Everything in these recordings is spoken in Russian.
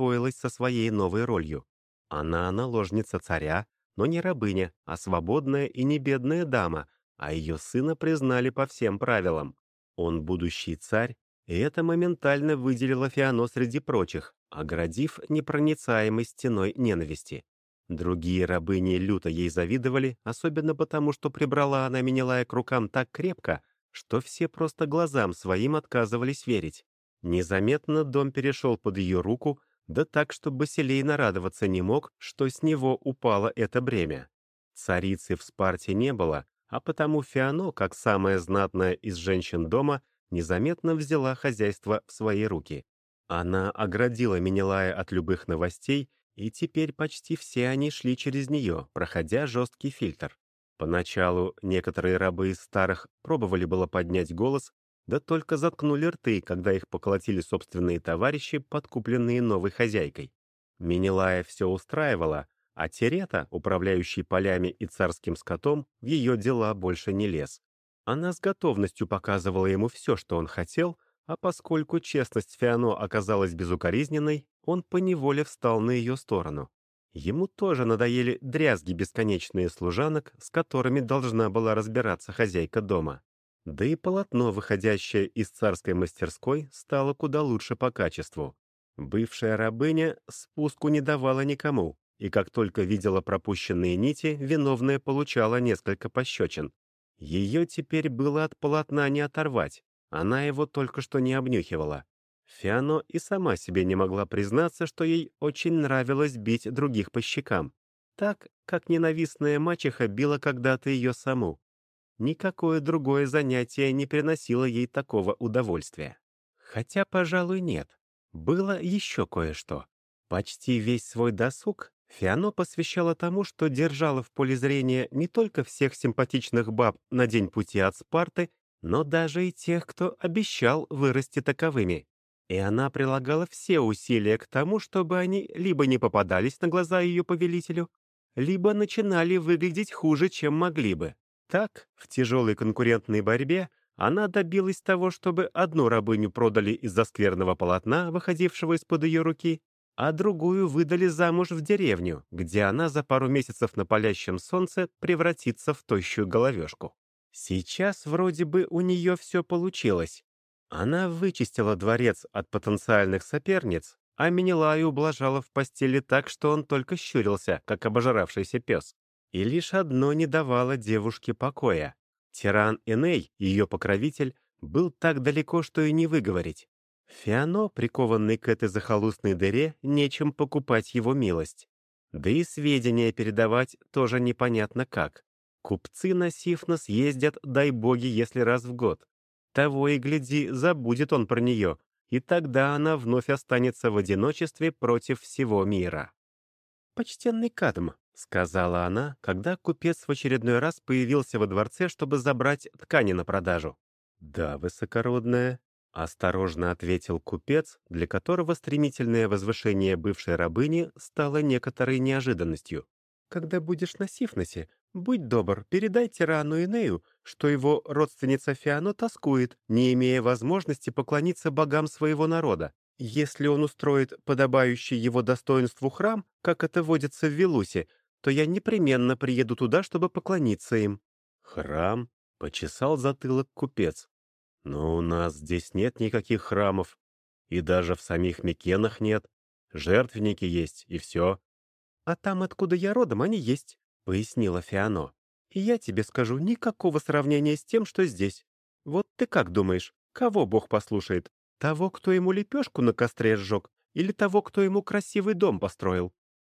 освоилась со своей новой ролью. Она наложница царя, но не рабыня, а свободная и не бедная дама, а ее сына признали по всем правилам. Он будущий царь, и это моментально выделило Фиано среди прочих, оградив непроницаемой стеной ненависти. Другие рабыни люто ей завидовали, особенно потому, что прибрала она Менелая к рукам так крепко, что все просто глазам своим отказывались верить. Незаметно дом перешел под ее руку, да так, что Басилей нарадоваться не мог, что с него упало это бремя. Царицы в Спарте не было, а потому Фиано, как самая знатная из женщин дома, незаметно взяла хозяйство в свои руки. Она оградила Менелая от любых новостей, и теперь почти все они шли через нее, проходя жесткий фильтр. Поначалу некоторые рабы из старых пробовали было поднять голос, да только заткнули рты, когда их поколотили собственные товарищи, подкупленные новой хозяйкой. Менелая все устраивала, а Терета, управляющий полями и царским скотом, в ее дела больше не лез. Она с готовностью показывала ему все, что он хотел, а поскольку честность Фиано оказалась безукоризненной, он поневоле встал на ее сторону. Ему тоже надоели дрязги бесконечные служанок, с которыми должна была разбираться хозяйка дома. Да и полотно, выходящее из царской мастерской, стало куда лучше по качеству. Бывшая рабыня спуску не давала никому, и как только видела пропущенные нити, виновная получала несколько пощечин. Ее теперь было от полотна не оторвать, она его только что не обнюхивала. Фиано и сама себе не могла признаться, что ей очень нравилось бить других по щекам, так, как ненавистная мачеха била когда-то ее саму. Никакое другое занятие не приносило ей такого удовольствия. Хотя, пожалуй, нет. Было еще кое-что. Почти весь свой досуг Фиано посвящала тому, что держала в поле зрения не только всех симпатичных баб на день пути от Спарты, но даже и тех, кто обещал вырасти таковыми. И она прилагала все усилия к тому, чтобы они либо не попадались на глаза ее повелителю, либо начинали выглядеть хуже, чем могли бы. Так, в тяжелой конкурентной борьбе она добилась того, чтобы одну рабыню продали из-за скверного полотна, выходившего из-под ее руки, а другую выдали замуж в деревню, где она за пару месяцев на палящем солнце превратится в тощую головешку. Сейчас вроде бы у нее все получилось. Она вычистила дворец от потенциальных соперниц, а Менелаю ублажала в постели так, что он только щурился, как обожравшийся пес. И лишь одно не давало девушке покоя. Тиран Эней, ее покровитель, был так далеко, что и не выговорить. Фиано, прикованный к этой захолустной дыре, нечем покупать его милость. Да и сведения передавать тоже непонятно как. Купцы на Сифнос ездят, дай боги, если раз в год. Того и гляди, забудет он про нее, и тогда она вновь останется в одиночестве против всего мира. «Почтенный Кадм», — сказала она, когда купец в очередной раз появился во дворце, чтобы забрать ткани на продажу. «Да, высокородная», — осторожно ответил купец, для которого стремительное возвышение бывшей рабыни стало некоторой неожиданностью. «Когда будешь на Сифносе, будь добр, передай тирану Инею, что его родственница Фиано тоскует, не имея возможности поклониться богам своего народа. Если он устроит подобающий его достоинству храм, как это водится в Вилусе, то я непременно приеду туда, чтобы поклониться им». «Храм?» — почесал затылок купец. «Но у нас здесь нет никаких храмов, и даже в самих Микенах нет. Жертвенники есть, и все». «А там, откуда я родом, они есть», — пояснила Фиано. «И я тебе скажу, никакого сравнения с тем, что здесь. Вот ты как думаешь, кого Бог послушает? Того, кто ему лепешку на костре сжег, или того, кто ему красивый дом построил?»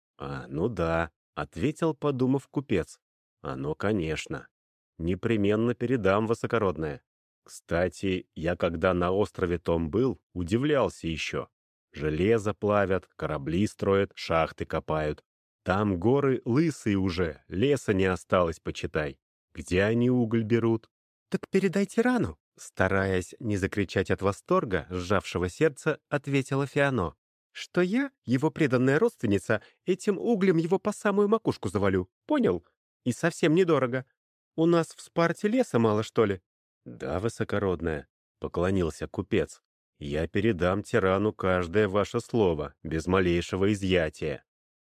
Ну да», — ответил, подумав купец. «Оно, конечно. Непременно передам, высокородное. Кстати, я когда на острове том был, удивлялся еще. Железо плавят, корабли строят, шахты копают. Там горы лысые уже, леса не осталось, почитай. Где они уголь берут?» «Так передай тирану», — стараясь не закричать от восторга, сжавшего сердце, ответила Фиано, «что я, его преданная родственница, этим углем его по самую макушку завалю. Понял? И совсем недорого. У нас в Спарте леса мало, что ли?» «Да, высокородная», — поклонился купец. Я передам тирану каждое ваше слово, без малейшего изъятия».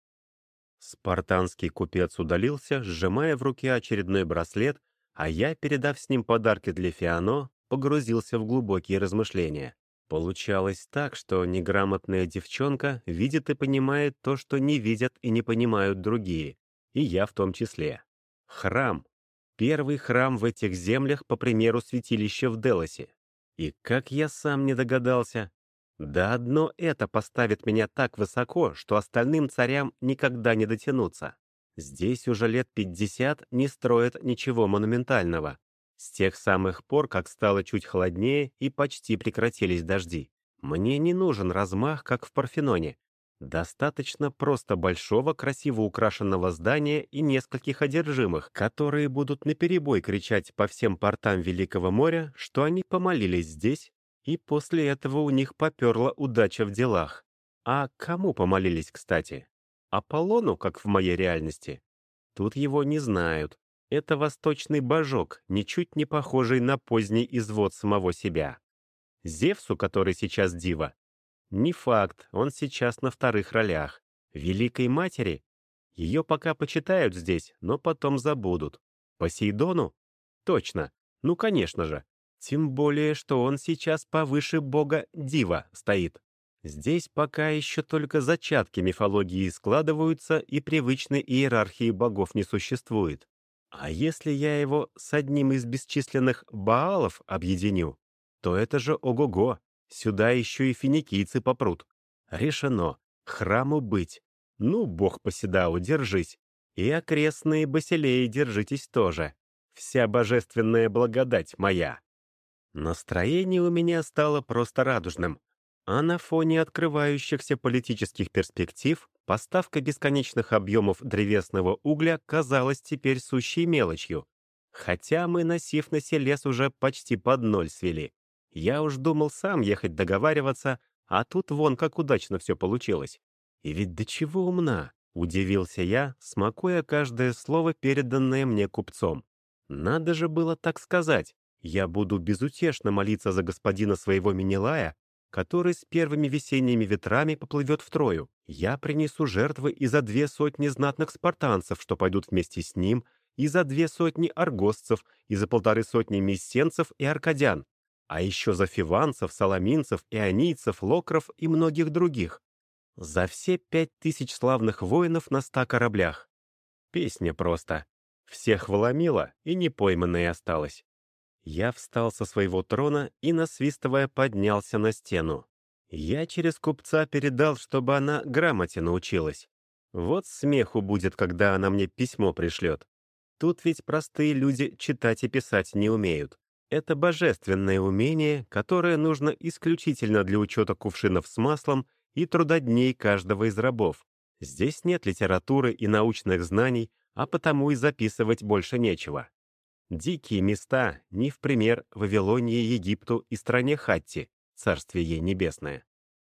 Спартанский купец удалился, сжимая в руке очередной браслет, а я, передав с ним подарки для Фиано, погрузился в глубокие размышления. Получалось так, что неграмотная девчонка видит и понимает то, что не видят и не понимают другие, и я в том числе. Храм. Первый храм в этих землях, по примеру святилища в Делосе. И как я сам не догадался. Да одно это поставит меня так высоко, что остальным царям никогда не дотянуться. Здесь уже лет 50 не строят ничего монументального. С тех самых пор, как стало чуть холоднее и почти прекратились дожди. Мне не нужен размах, как в Парфеноне. Достаточно просто большого, красиво украшенного здания и нескольких одержимых, которые будут наперебой кричать по всем портам Великого моря, что они помолились здесь, и после этого у них поперла удача в делах. А кому помолились, кстати? Аполлону, как в моей реальности? Тут его не знают. Это восточный божок, ничуть не похожий на поздний извод самого себя. Зевсу, который сейчас дива? Не факт, он сейчас на вторых ролях. Великой матери? Ее пока почитают здесь, но потом забудут. Посейдону? Точно. Ну, конечно же. Тем более, что он сейчас повыше бога Дива стоит. Здесь пока еще только зачатки мифологии складываются, и привычной иерархии богов не существует. А если я его с одним из бесчисленных Баалов объединю, то это же ого-го. Сюда еще и финикийцы попрут. Решено. Храму быть. Ну, бог Поседау, держись. И окрестные Басилеи держитесь тоже. Вся божественная благодать моя. Настроение у меня стало просто радужным. А на фоне открывающихся политических перспектив поставка бесконечных объемов древесного угля казалась теперь сущей мелочью. Хотя мы на Сифносе лес уже почти под ноль свели. Я уж думал сам ехать договариваться, а тут вон как удачно все получилось. И ведь до чего умна, удивился я, смакуя каждое слово, переданное мне купцом. Надо же было так сказать. Я буду безутешно молиться за господина своего Менелая, который с первыми весенними ветрами поплывет в Трою. Я принесу жертвы и за 200 знатных спартанцев, что пойдут вместе с ним, и за 200 аргосцев, и за 150 мессенцев и аркадян, а еще за фиванцев, соломинцев, ионийцев, локров и многих других. За все 5000 славных воинов на 100 кораблях. Песня просто. Всех вломила, и не пойманной осталось. Я встал со своего трона и, насвистывая, поднялся на стену. Я через купца передал, чтобы она грамоте научилась. Вот смеху будет, когда она мне письмо пришлет. Тут ведь простые люди читать и писать не умеют. Это божественное умение, которое нужно исключительно для учета кувшинов с маслом и трудодней каждого из рабов. Здесь нет литературы и научных знаний, а потому и записывать больше нечего. Дикие места, не в пример Вавилонии, Египту и стране Хатти, царствие ей небесное.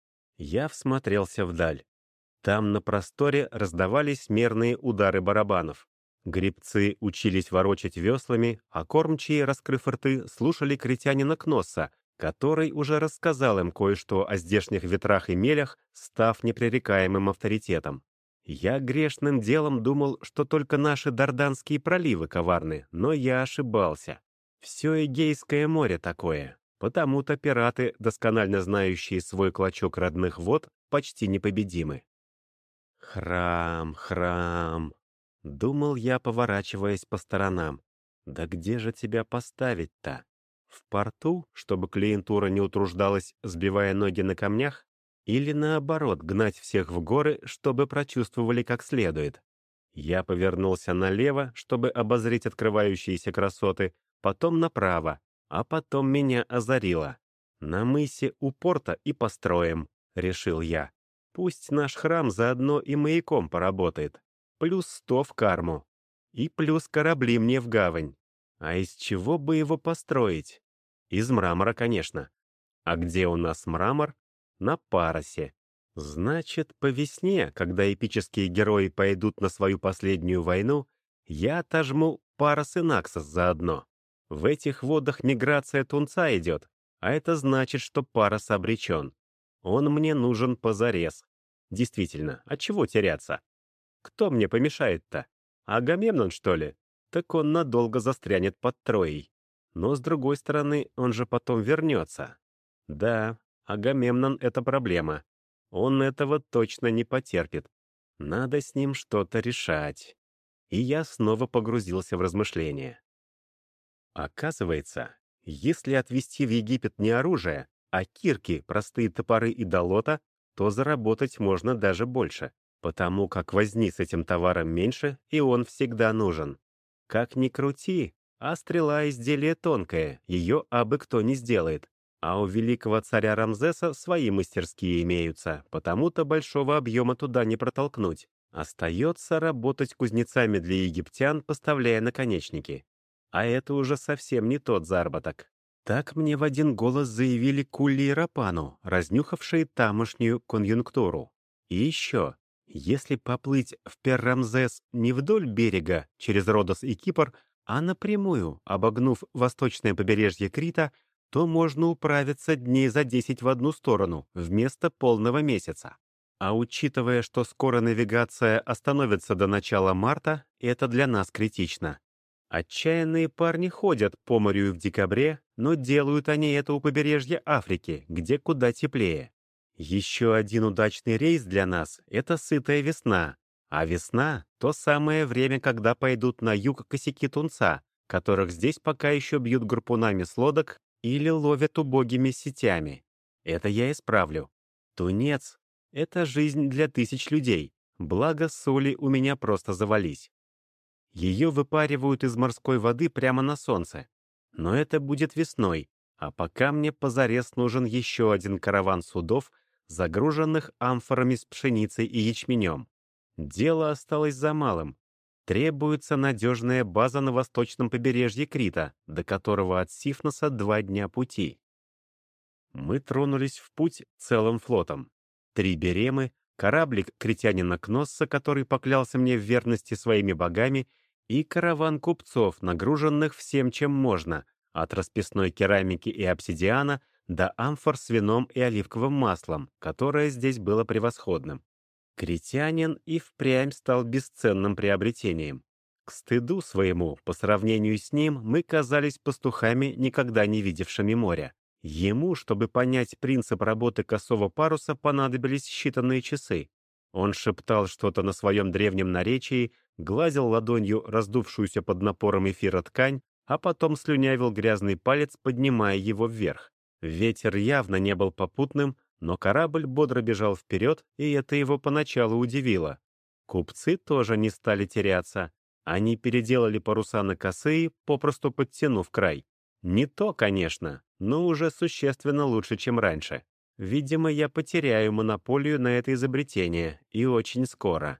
Я всмотрелся вдаль. Там на просторе раздавались мерные удары барабанов. Гребцы учились ворочать веслами, а кормчие, раскрыв рты, слушали критянина Кносса, который уже рассказал им кое-что о здешних ветрах и мелях, став непререкаемым авторитетом. Я грешным делом думал, что только наши Дарданские проливы коварны, но я ошибался. Все Эгейское море такое, потому-то пираты, досконально знающие свой клочок родных вод, почти непобедимы. «Храм, храм!» — думал я, поворачиваясь по сторонам. «Да где же тебя поставить-то? В порту, чтобы клиентура не утруждалась, сбивая ноги на камнях? Или наоборот, гнать всех в горы, чтобы прочувствовали как следует?» Я повернулся налево, чтобы обозреть открывающиеся красоты, потом направо, а потом меня озарило. «На мысе у порта и построим», — решил я. «Пусть наш храм заодно и маяком поработает. Плюс 100 в карму. И плюс корабли мне в гавань. А из чего бы его построить? Из мрамора, конечно. А где у нас мрамор? На Паросе. Значит, по весне, когда эпические герои пойдут на свою последнюю войну, я отожму Парос и Наксос заодно. В этих водах миграция тунца идет, а это значит, что Парос обречен. Он мне нужен позарез. Действительно, от чего теряться? Кто мне помешает-то? Агамемнон, что ли? Так он надолго застрянет под Троей. Но, с другой стороны, он же потом вернется. Да, Агамемнон — это проблема. Он этого точно не потерпит. Надо с ним что-то решать. И я снова погрузился в размышления. Оказывается, если отвезти в Египет не оружие, а кирки, простые топоры и долота, то заработать можно даже больше, потому как возни с этим товаром меньше, и он всегда нужен. Как ни крути, а стрела — изделие тонкое, ее абы кто не сделает. А у великого царя Рамзеса свои мастерские имеются, потому-то большого объема туда не протолкнуть. Остается работать кузнецами для египтян, поставляя наконечники. А это уже совсем не тот заработок. Так мне в один голос заявили Кулли и Рапану, разнюхавшие тамошнюю конъюнктуру. И еще, если поплыть в Пер-Рамзес не вдоль берега, через Родос и Кипр, а напрямую, обогнув восточное побережье Крита, то можно управиться дней за 10 в одну сторону, вместо полного месяца. А учитывая, что скоро навигация остановится до начала марта, это для нас критично. Отчаянные парни ходят по морю в декабре, но делают они это у побережья Африки, где куда теплее. Еще один удачный рейс для нас — это сытая весна. А весна — то самое время, когда пойдут на юг косяки тунца, которых здесь пока еще бьют гарпунами с лодок или ловят убогими сетями. Это я исправлю. Тунец — это жизнь для тысяч людей, благо соли у меня просто завались. Ее выпаривают из морской воды прямо на солнце. Но это будет весной, а пока мне позарез нужен еще один караван судов, загруженных амфорами с пшеницей и ячменем. Дело осталось за малым. Требуется надежная база на восточном побережье Крита, до которого от Сифноса 2 дня пути. Мы тронулись в путь целым флотом. 3 беремы, кораблик критянина Кносса, который поклялся мне в верности своими богами, и караван купцов, нагруженных всем, чем можно, от расписной керамики и обсидиана до амфор с вином и оливковым маслом, которое здесь было превосходным. Критянин и впрямь стал бесценным приобретением. К стыду своему, по сравнению с ним, мы казались пастухами, никогда не видевшими моря. Ему, чтобы понять принцип работы косого паруса, понадобились считанные часы. Он шептал что-то на своем древнем наречии, гладил ладонью раздувшуюся под напором эфира ткань, а потом слюнявил грязный палец, поднимая его вверх. Ветер явно не был попутным, но корабль бодро бежал вперед, и это его поначалу удивило. Купцы тоже не стали теряться. Они переделали паруса на косые, попросту подтянув край. Не то, конечно, но уже существенно лучше, чем раньше. Видимо, я потеряю монополию на это изобретение, и очень скоро.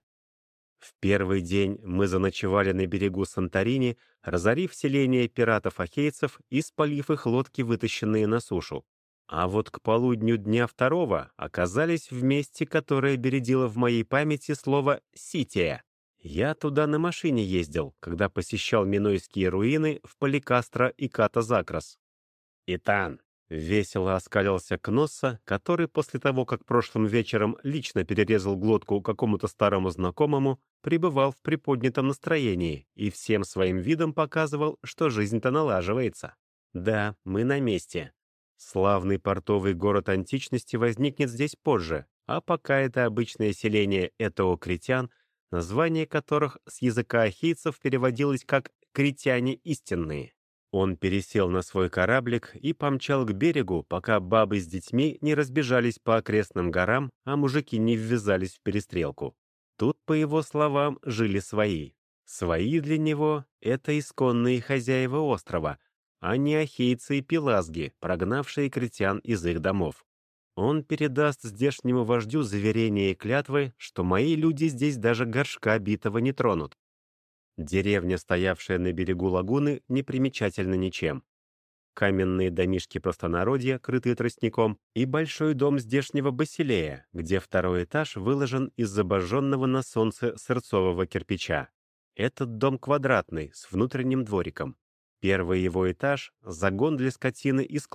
В первый день мы заночевали на берегу Санторини, разорив селение пиратов-ахейцев и спалив их лодки, вытащенные на сушу. А вот к полудню дня второго оказались в месте, которое бередило в моей памяти слово «Сития». Я туда на машине ездил, когда посещал Минойские руины в Поликастро и Ката-Закрос. «Итан!» — весело оскалился Кносса, который после того, как прошлым вечером лично перерезал глотку какому-то старому знакомому, пребывал в приподнятом настроении и всем своим видом показывал, что жизнь-то налаживается. «Да, мы на месте. Славный портовый город античности возникнет здесь позже, а пока это обычное селение этоокритян, название которых с языка ахейцев переводилось как «критяне истинные». Он пересел на свой кораблик и помчал к берегу, пока бабы с детьми не разбежались по окрестным горам, а мужики не ввязались в перестрелку. Тут, по его словам, жили свои. Свои для него — это исконные хозяева острова, а не ахейцы и пелазги, прогнавшие критян из их домов. Он передаст здешнему вождю заверение и клятвы, что мои люди здесь даже горшка битого не тронут. Деревня, стоявшая на берегу лагуны, не примечательна ничем. Каменные домишки простонародья, крытые тростником, и большой дом здешнего Басилея, где второй этаж выложен из обожженного на солнце сырцового кирпича. Этот дом квадратный, с внутренним двориком. Первый его этаж — загон для скотины и склад.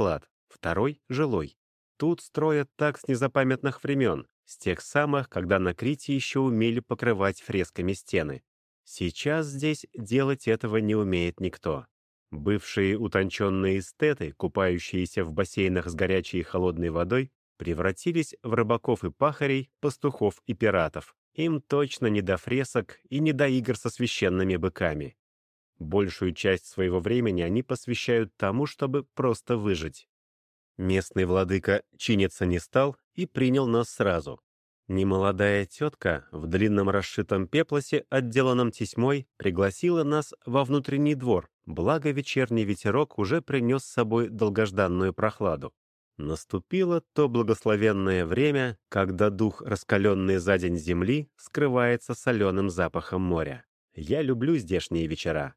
второй — жилой. Тут строят так с незапамятных времен, с тех самых, когда на Крите еще умели покрывать фресками стены. Сейчас здесь делать этого не умеет никто. Бывшие утонченные эстеты, купающиеся в бассейнах с горячей и холодной водой, превратились в рыбаков и пахарей, пастухов и пиратов. Им точно не до фресок и не до игр со священными быками. Большую часть своего времени они посвящают тому, чтобы просто выжить. Местный владыка чиниться не стал и принял нас сразу. Немолодая тетка в длинном расшитом пеплосе, отделанном тесьмой, пригласила нас во внутренний двор, благо вечерний ветерок уже принес с собой долгожданную прохладу. Наступило то благословенное время, когда дух, раскаленный за день земли, скрывается соленым запахом моря. Я люблю здешние вечера.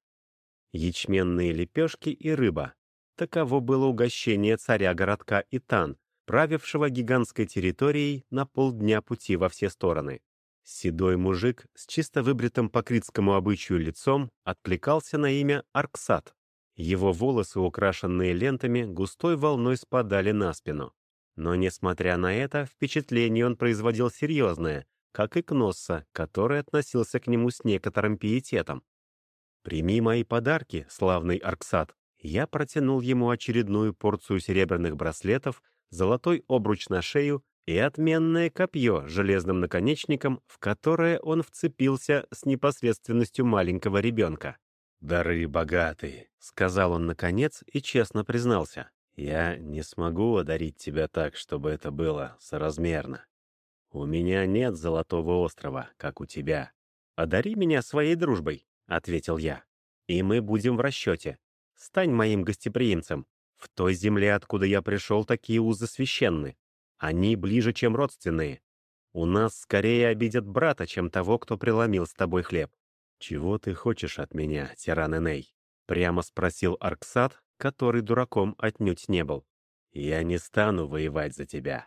Ячменные лепешки и рыба. Таково было угощение царя городка Итан, правившего гигантской территорией на полдня пути во все стороны. Седой мужик с чисто выбритым по критскому обычаю лицом откликался на имя Арксат. Его волосы, украшенные лентами, густой волной спадали на спину. Но, несмотря на это, впечатление он производил серьезное, как и Кносса, который относился к нему с некоторым пиететом. «Прими мои подарки, славный Арксат». Я протянул ему очередную порцию серебряных браслетов, золотой обруч на шею и отменное копье с железным наконечником, в которое он вцепился с непосредственностью маленького ребенка. «Дары богатые», — сказал он наконец и честно признался. «Я не смогу одарить тебя так, чтобы это было соразмерно. У меня нет золотого острова, как у тебя. Одари меня своей дружбой», — ответил я. «И мы будем в расчете. Стань моим гостеприимцем. В той земле, откуда я пришел, такие узы священны. Они ближе, чем родственные. У нас скорее обидят брата, чем того, кто преломил с тобой хлеб». «Чего ты хочешь от меня, тиран Эней?» — прямо спросил Арксат, который дураком отнюдь не был. «Я не стану воевать за тебя.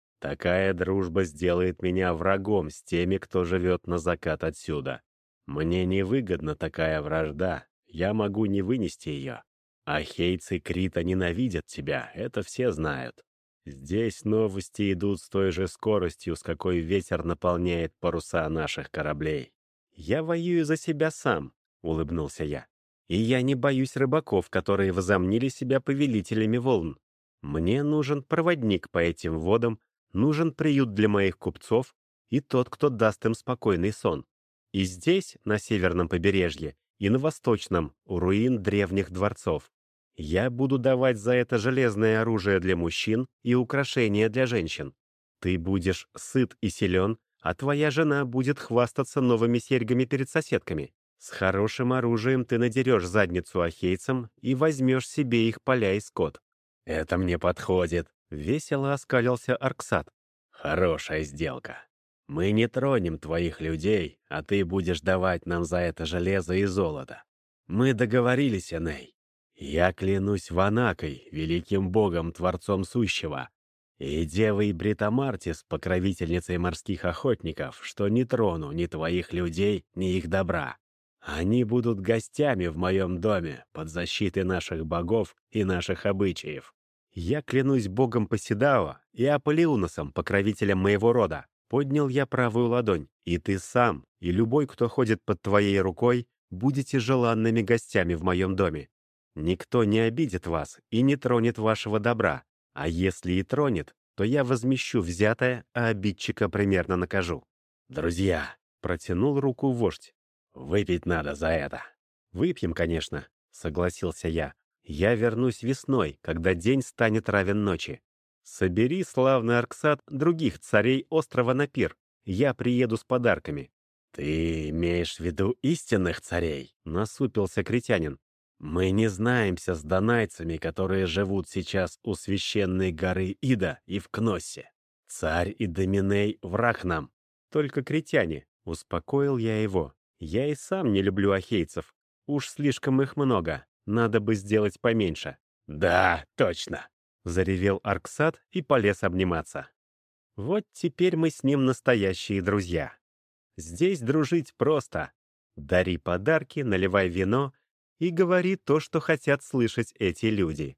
Такая дружба сделает меня врагом с теми, кто живет на закат отсюда. Мне невыгодна такая вражда, я могу не вынести ее. Ахейцы Крита ненавидят тебя, это все знают. Здесь новости идут с той же скоростью, с какой ветер наполняет паруса наших кораблей. «Я воюю за себя сам», — улыбнулся я. «И я не боюсь рыбаков, которые возомнили себя повелителями волн. Мне нужен проводник по этим водам, нужен приют для моих купцов и тот, кто даст им спокойный сон. И здесь, на северном побережье, и на восточном, у руин древних дворцов. Я буду давать за это железное оружие для мужчин и украшения для женщин. Ты будешь сыт и силен, а твоя жена будет хвастаться новыми серьгами перед соседками. С хорошим оружием ты надерешь задницу ахейцам и возьмешь себе их поля и скот». «Это мне подходит», — весело оскалился Арксат. «Хорошая сделка. Мы не тронем твоих людей, а ты будешь давать нам за это железо и золото. Мы договорились, Эней. Я клянусь Ванакой, великим богом, творцом сущего, и девой Бритомартис, покровительницей морских охотников, что не трону ни твоих людей, ни их добра. Они будут гостями в моем доме под защитой наших богов и наших обычаев. Я клянусь богом Посидао и Аполлиуносом, покровителем моего рода. Поднял я правую ладонь, и ты сам, и любой, кто ходит под твоей рукой, будете желанными гостями в моем доме. Никто не обидит вас и не тронет вашего добра, а если и тронет, то я возмещу взятое, а обидчика примерно накажу». «Друзья», — протянул руку вождь, — «выпить надо за это». «Выпьем, конечно», — согласился я. «Я вернусь весной, когда день станет равен ночи. Собери, славный Арксат, других царей острова на пир. Я приеду с подарками». «Ты имеешь в виду истинных царей?» — насупился критянин. «Мы не знаемся с донайцами, которые живут сейчас у священной горы Ида и в Кноссе. Царь Идоминей — враг нам». «Только критяне», — успокоил я его. «Я и сам не люблю ахейцев. Уж слишком их много, надо бы сделать поменьше». «Да, точно», — заревел Арксат и полез обниматься. Вот теперь мы с ним настоящие друзья. Здесь дружить просто. Дари подарки, наливай вино и говори то, что хотят слышать эти люди.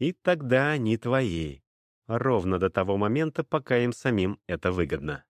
и тогда они твои. Ровно до того момента, пока им самим это выгодно.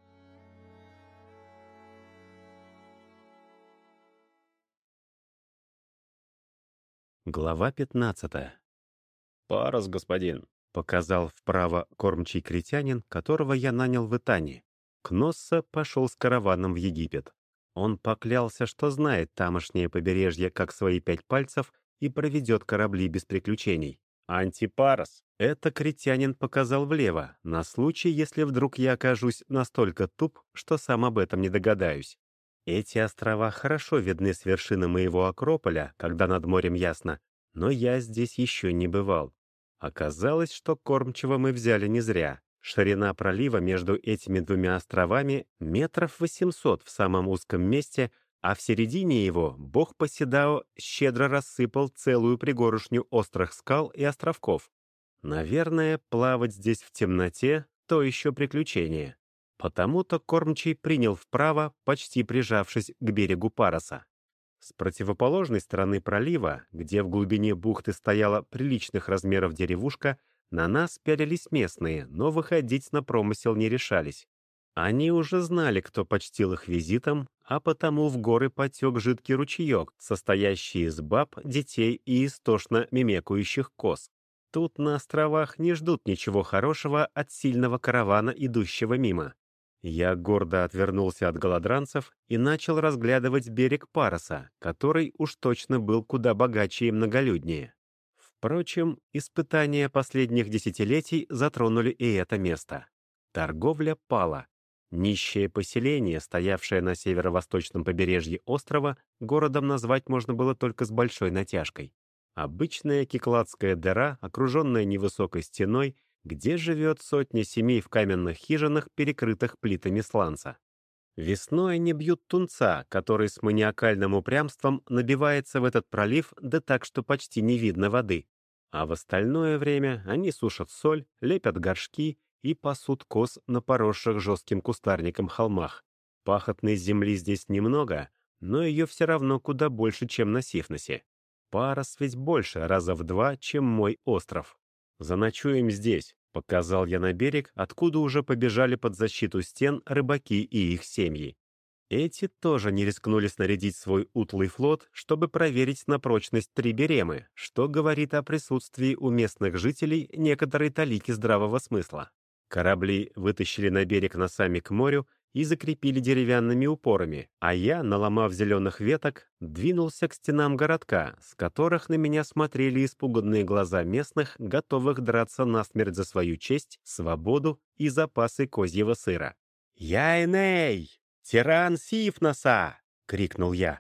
Глава 15. «Парус, господин», — показал вправо кормчий критянин, которого я нанял в Итане. Кносса пошел с караваном в Египет. Он поклялся, что знает тамошнее побережье как свои 5 пальцев и проведет корабли без приключений. «Антипарос», — это критянин показал влево, на случай, если вдруг я окажусь настолько туп, что сам об этом не догадаюсь. Эти острова хорошо видны с вершины моего Акрополя, когда над морем ясно, но я здесь еще не бывал. Оказалось, что кормчего мы взяли не зря. Ширина пролива между этими двумя островами метров 800 в самом узком месте, а в середине его бог Поседао щедро рассыпал целую пригоршню острых скал и островков. Наверное, плавать здесь в темноте — то еще приключение. Потому-то кормчий принял вправо, почти прижавшись к берегу Пароса. С противоположной стороны пролива, где в глубине бухты стояла приличных размеров деревушка, на нас пялились местные, но выходить на промысел не решались. Они уже знали, кто почтил их визитом, а потому в горы потек жидкий ручеек, состоящий из баб, детей и истошно мемекающих коз. Тут на островах не ждут ничего хорошего от сильного каравана, идущего мимо. Я гордо отвернулся от голодранцев и начал разглядывать берег Пароса, который уж точно был куда богаче и многолюднее. Впрочем, испытания последних десятилетий затронули и это место. Торговля пала. Нищее поселение, стоявшее на северо-восточном побережье острова, городом назвать можно было только с большой натяжкой. Обычная кикладская дыра, окруженная невысокой стеной, где живет сотня семей в каменных хижинах, перекрытых плитами сланца. Весной они бьют тунца, который с маниакальным упрямством набивается в этот пролив, да так, что почти не видно воды. А в остальное время они сушат соль, лепят горшки и пасут коз на поросших жестким кустарником холмах. Пахотной земли здесь немного, но ее все равно куда больше, чем на Сифносе. Парос ведь больше раза в 2, чем мой остров. «Заночуем здесь», — показал я на берег, откуда уже побежали под защиту стен рыбаки и их семьи. Эти тоже не рискнули снарядить свой утлый флот, чтобы проверить на прочность Триберемы, что говорит о присутствии у местных жителей некоторой талики здравого смысла. Корабли вытащили на берег носами к морю и закрепили деревянными упорами, а я, наломав зеленых веток, двинулся к стенам городка, с которых на меня смотрели испуганные глаза местных, готовых драться насмерть за свою честь, свободу и запасы козьего сыра. «Я Эней, тиран Сифноса!» — крикнул я.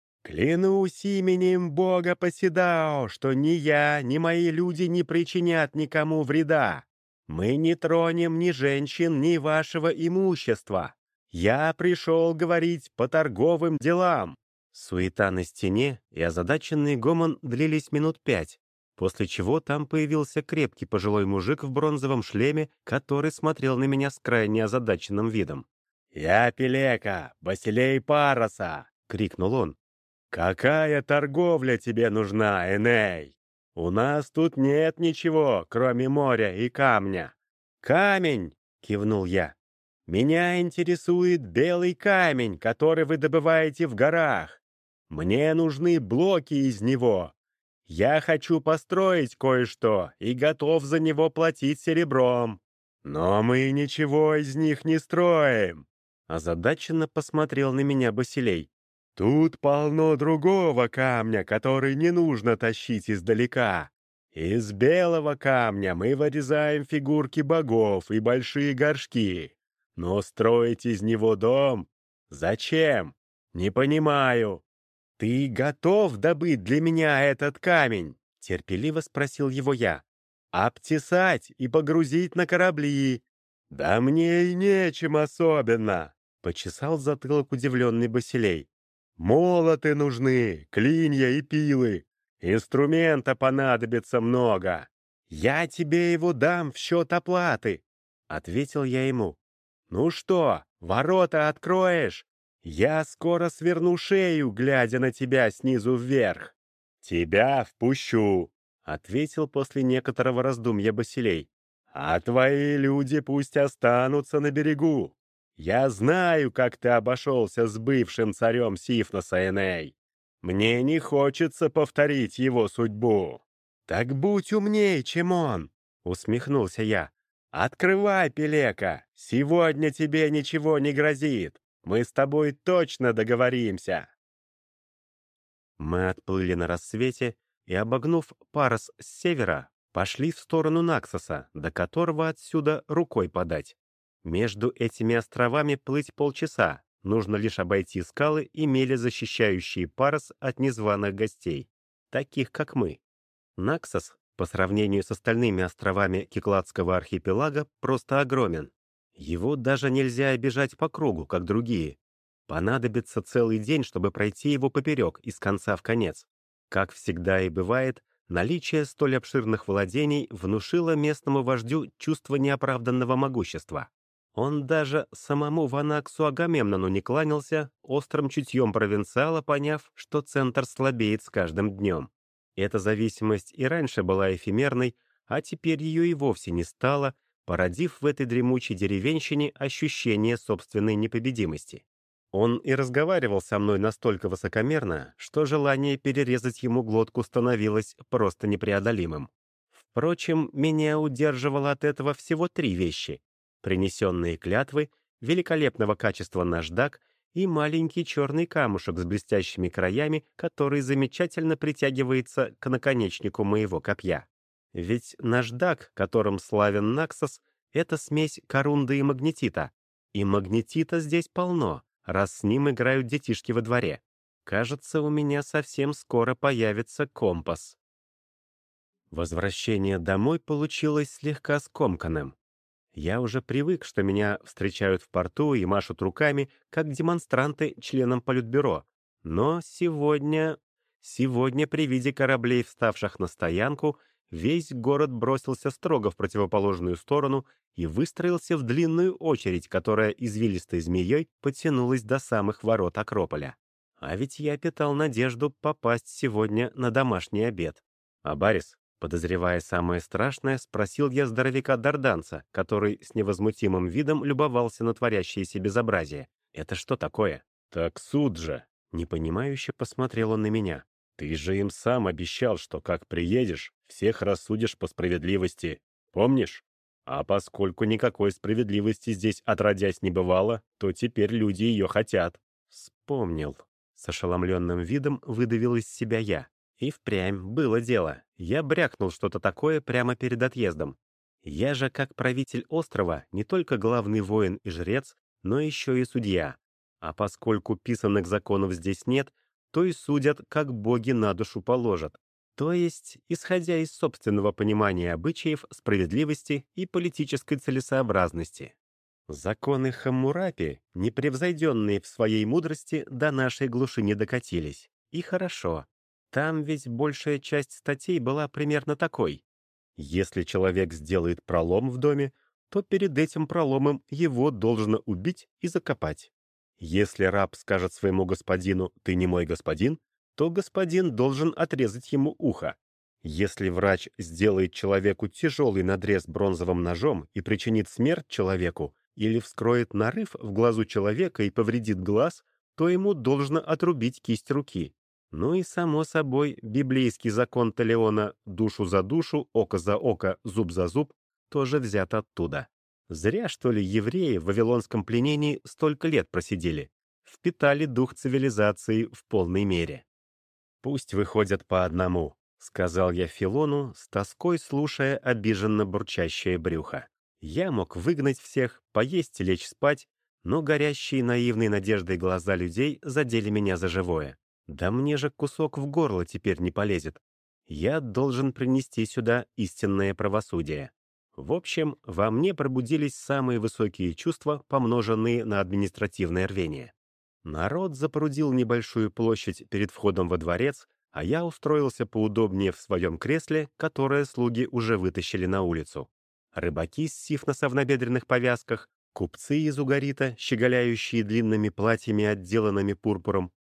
«Клянусь именем бога Поседао, что ни я, ни мои люди не причинят никому вреда. Мы не тронем ни женщин, ни вашего имущества. Я пришел говорить по торговым делам». Суета на стене и озадаченный гомон длились минут 5, после чего там появился крепкий пожилой мужик в бронзовом шлеме, который смотрел на меня с крайне озадаченным видом. «Я Пелека, Басилей Пароса!» — крикнул он. «Какая торговля тебе нужна, Эней? У нас тут нет ничего, кроме моря и камня». «Камень!» — кивнул я. «Меня интересует белый камень, который вы добываете в горах. Мне нужны блоки из него. Я хочу построить кое-что и готов за него платить серебром. Но мы ничего из них не строим». Озадаченно посмотрел на меня Басилей. «Тут полно другого камня, который не нужно тащить издалека. Из белого камня мы вырезаем фигурки богов и большие горшки. Но строить из него дом? Зачем? Не понимаю». «Ты готов добыть для меня этот камень?» — терпеливо спросил его я. «Обтесать и погрузить на корабли». «Да мне и нечем особенно», — почесал затылок удивленный Басилей. «Молоты нужны, клинья и пилы. Инструмента понадобится много. Я тебе его дам в счет оплаты», — ответил я ему. «Ну что, ворота откроешь? Я скоро сверну шею, глядя на тебя снизу вверх». «Тебя впущу», — ответил после некоторого раздумья Басилей. «А твои люди пусть останутся на берегу. Я знаю, как ты обошелся с бывшим царем Сифноса Эней. Мне не хочется повторить его судьбу». «Так будь умней, чем он!» — усмехнулся я. «Открывай, Пелека! Сегодня тебе ничего не грозит. Мы с тобой точно договоримся!» Мы отплыли на рассвете и, обогнув Парос с севера, пошли в сторону Наксоса, до которого отсюда рукой подать. Между этими островами плыть полчаса, нужно лишь обойти скалы и мели, защищающие Парос от незваных гостей, таких как мы. Наксос, по сравнению с остальными островами Кикладского архипелага, просто огромен. Его даже нельзя обижать по кругу, как другие. Понадобится целый день, чтобы пройти его поперек, из конца в конец. Как всегда и бывает, наличие столь обширных владений внушило местному вождю чувство неоправданного могущества. Он даже самому Ванаксу Агамемнону не кланялся, острым чутьем провинциала, поняв, что центр слабеет с каждым днем. Эта зависимость и раньше была эфемерной, а теперь ее и вовсе не стало, породив в этой дремучей деревенщине ощущение собственной непобедимости. Он и разговаривал со мной настолько высокомерно, что желание перерезать ему глотку становилось просто непреодолимым. Впрочем, меня удерживало от этого всего три вещи: принесенные клятвы, великолепного качества наждак и маленький черный камушек с блестящими краями, который замечательно притягивается к наконечнику моего копья. Ведь наждак, которым славен Наксос, это смесь корунды и магнетита. И магнетита здесь полно, раз с ним играют детишки во дворе. Кажется, у меня совсем скоро появится компас. Возвращение домой получилось слегка скомканным. Я уже привык, что меня встречают в порту и машут руками, как демонстранты членам Политбюро. Но сегодня при виде кораблей, вставших на стоянку, весь город бросился строго в противоположную сторону и выстроился в длинную очередь, которая извилистой змеей потянулась до самых ворот Акрополя. А ведь я питал надежду попасть сегодня на домашний обед. А Барис, подозревая самое страшное, спросил я здоровяка Дарданца, который с невозмутимым видом любовался на творящееся безобразие. «Это что такое?» «Так суд же!» Непонимающе посмотрел он на меня. «Ты же им сам обещал, что как приедешь, всех рассудишь по справедливости. Помнишь? А поскольку никакой справедливости здесь отродясь не бывало, то теперь люди ее хотят». «Вспомнил». С ошеломленным видом выдавил из себя я. И впрямь было дело. Я брякнул что-то такое прямо перед отъездом. Я же, как правитель острова, не только главный воин и жрец, но еще и судья. А поскольку писанных законов здесь нет, то и судят, как боги на душу положат. То есть, исходя из собственного понимания обычаев, справедливости и политической целесообразности. Законы Хаммурапи, непревзойденные в своей мудрости, до нашей глуши не докатились. И хорошо. Там ведь большая часть статей была примерно такой. Если человек сделает пролом в доме, то перед этим проломом его должно убить и закопать. Если раб скажет своему господину «ты не мой господин», то господин должен отрезать ему ухо. Если врач сделает человеку тяжелый надрез бронзовым ножом и причинит смерть человеку, или вскроет нарыв в глазу человека и повредит глаз, то ему должно отрубить кисть руки. Ну и, само собой, библейский закон Талеона «душу за душу, око за око, зуб за зуб» тоже взят оттуда. Зря, что ли, евреи в вавилонском пленении столько лет просидели. Впитали дух цивилизации в полной мере. «Пусть выходят по одному», — сказал я Филону, с тоской слушая обиженно бурчащее брюхо. Я мог выгнать всех, поесть и лечь спать, но горящие наивной надеждой глаза людей задели меня за живое. Да мне же кусок в горло теперь не полезет. Я должен принести сюда истинное правосудие. В общем, во мне пробудились самые высокие чувства, помноженные на административное рвение. Народ запрудил небольшую площадь перед входом во дворец, а я устроился поудобнее в своем кресле, которое слуги уже вытащили на улицу. Рыбаки с Сифноса в набедренных повязках, купцы из Угарита, щеголяющие длинными платьями, отделанными пурпуром,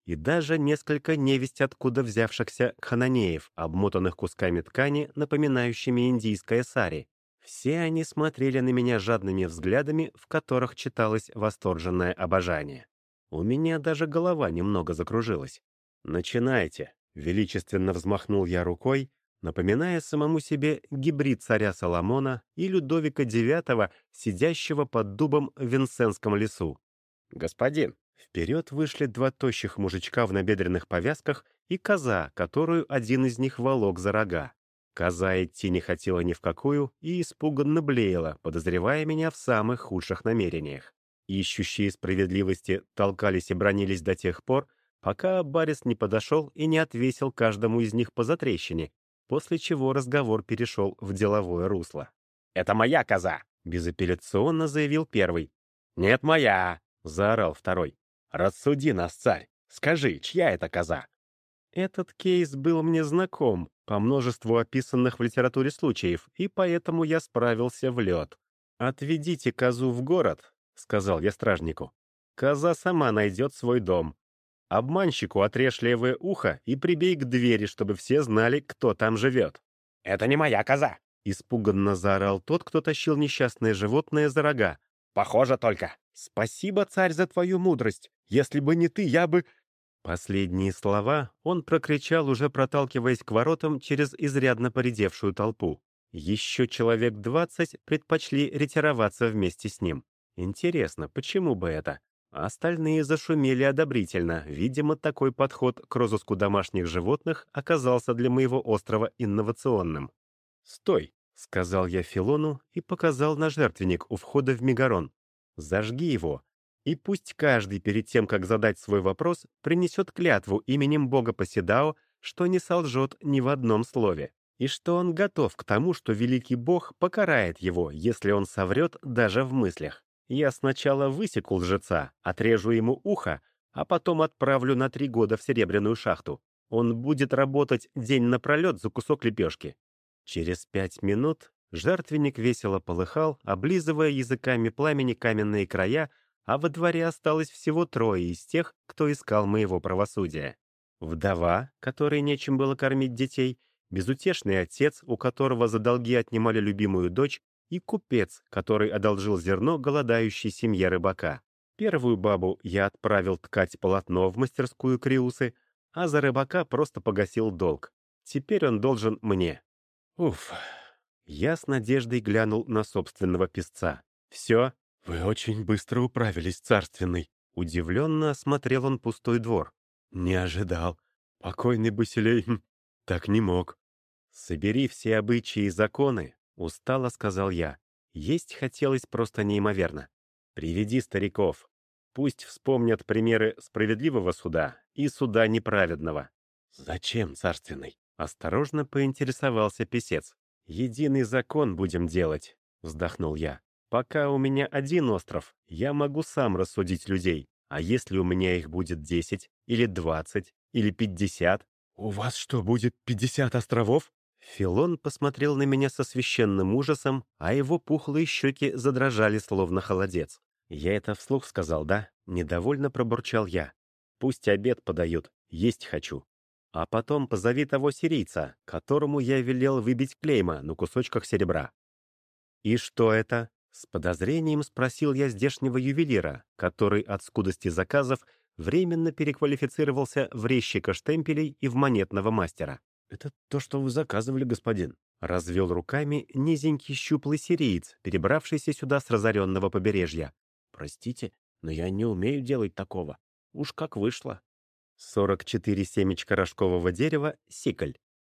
и даже несколько невесть откуда взявшихся хананеев, обмотанных кусками ткани, напоминающими индийское сари. Все они смотрели на меня жадными взглядами, в которых читалось восторженное обожание. У меня даже голова немного закружилась. «Начинайте», — величественно взмахнул я рукой, напоминая самому себе гибрид царя Соломона и Людовика IX, сидящего под дубом в Винсентском лесу. «Господин!» Вперед вышли два тощих мужичка в набедренных повязках и коза, которую один из них волок за рога. Коза идти не хотела ни в какую и испуганно блеяла, подозревая меня в самых худших намерениях. Ищущие справедливости толкались и бранились до тех пор, пока Барис не подошел и не отвесил каждому из них по затрещине, после чего разговор перешел в деловое русло. «Это моя коза!» — безапелляционно заявил первый. «Нет, моя!» — заорал второй. «Рассуди нас, царь! Скажи, чья это коза?» Этот кейс был мне знаком по множеству описанных в литературе случаев, и поэтому я справился в лед. «Отведите козу в город», — сказал я стражнику. «Коза сама найдет свой дом. Обманщику отрежь левое ухо и прибей к двери, чтобы все знали, кто там живет». «Это не моя коза!» — испуганно заорал тот, кто тащил несчастное животное за рога. «Похоже только». «Спасибо, царь, за твою мудрость. Если бы не ты, я бы...» Последние слова он прокричал, уже проталкиваясь к воротам через изрядно поредевшую толпу. Еще человек 20 предпочли ретироваться вместе с ним. Интересно, почему бы это? Остальные зашумели одобрительно. Видимо, такой подход к розыску домашних животных оказался для моего острова инновационным. «Стой!» — сказал я Филону и показал на жертвенник у входа в Мегарон. «Зажги его, и пусть каждый перед тем, как задать свой вопрос, принесет клятву именем бога Поседао, что не солжет ни в одном слове, и что он готов к тому, что великий бог покарает его, если он соврет даже в мыслях. Я сначала высеку лжеца, отрежу ему ухо, а потом отправлю на 3 года в серебряную шахту. Он будет работать день напролет за кусок лепешки». Через 5 минут жертвенник весело полыхал, облизывая языками пламени каменные края, а во дворе осталось всего 3 из тех, кто искал моего правосудия. Вдова, которой нечем было кормить детей, безутешный отец, у которого за долги отнимали любимую дочь, и купец, который одолжил зерно голодающей семье рыбака. Первую бабу я отправил ткать полотно в мастерскую Криусы, а за рыбака просто погасил долг. Теперь он должен мне. Уф. Я с надеждой глянул на собственного песца. «Все?» «Вы очень быстро управились, царственный». Удивленно осмотрел он пустой двор. «Не ожидал. Покойный Басилей так не мог». «Собери все обычаи и законы», — устало сказал я. Есть хотелось просто неимоверно. «Приведи стариков. Пусть вспомнят примеры справедливого суда и суда неправедного». «Зачем, царственный?» — осторожно поинтересовался писец. «Единый закон будем делать», — вздохнул я. «Пока у меня один остров, я могу сам рассудить людей. А если у меня их будет 10, или 20, или 50? «У вас что, будет 50 островов?» Филон посмотрел на меня со священным ужасом, а его пухлые щеки задрожали, словно холодец. «Я это вслух сказал, да?» — недовольно пробурчал я. «Пусть обед подают, есть хочу. А потом позови того сирийца, которому я велел выбить клейма на кусочках серебра». «И что это?» — с подозрением спросил я здешнего ювелира, который от скудости заказов временно переквалифицировался в резчика штемпелей и в монетного мастера. «Это то, что вы заказывали, господин», — развел руками низенький щуплый сириец, перебравшийся сюда с разоренного побережья. «Простите, но я не умею делать такого. Уж как вышло». 44 семечка рожкового дерева — сикль,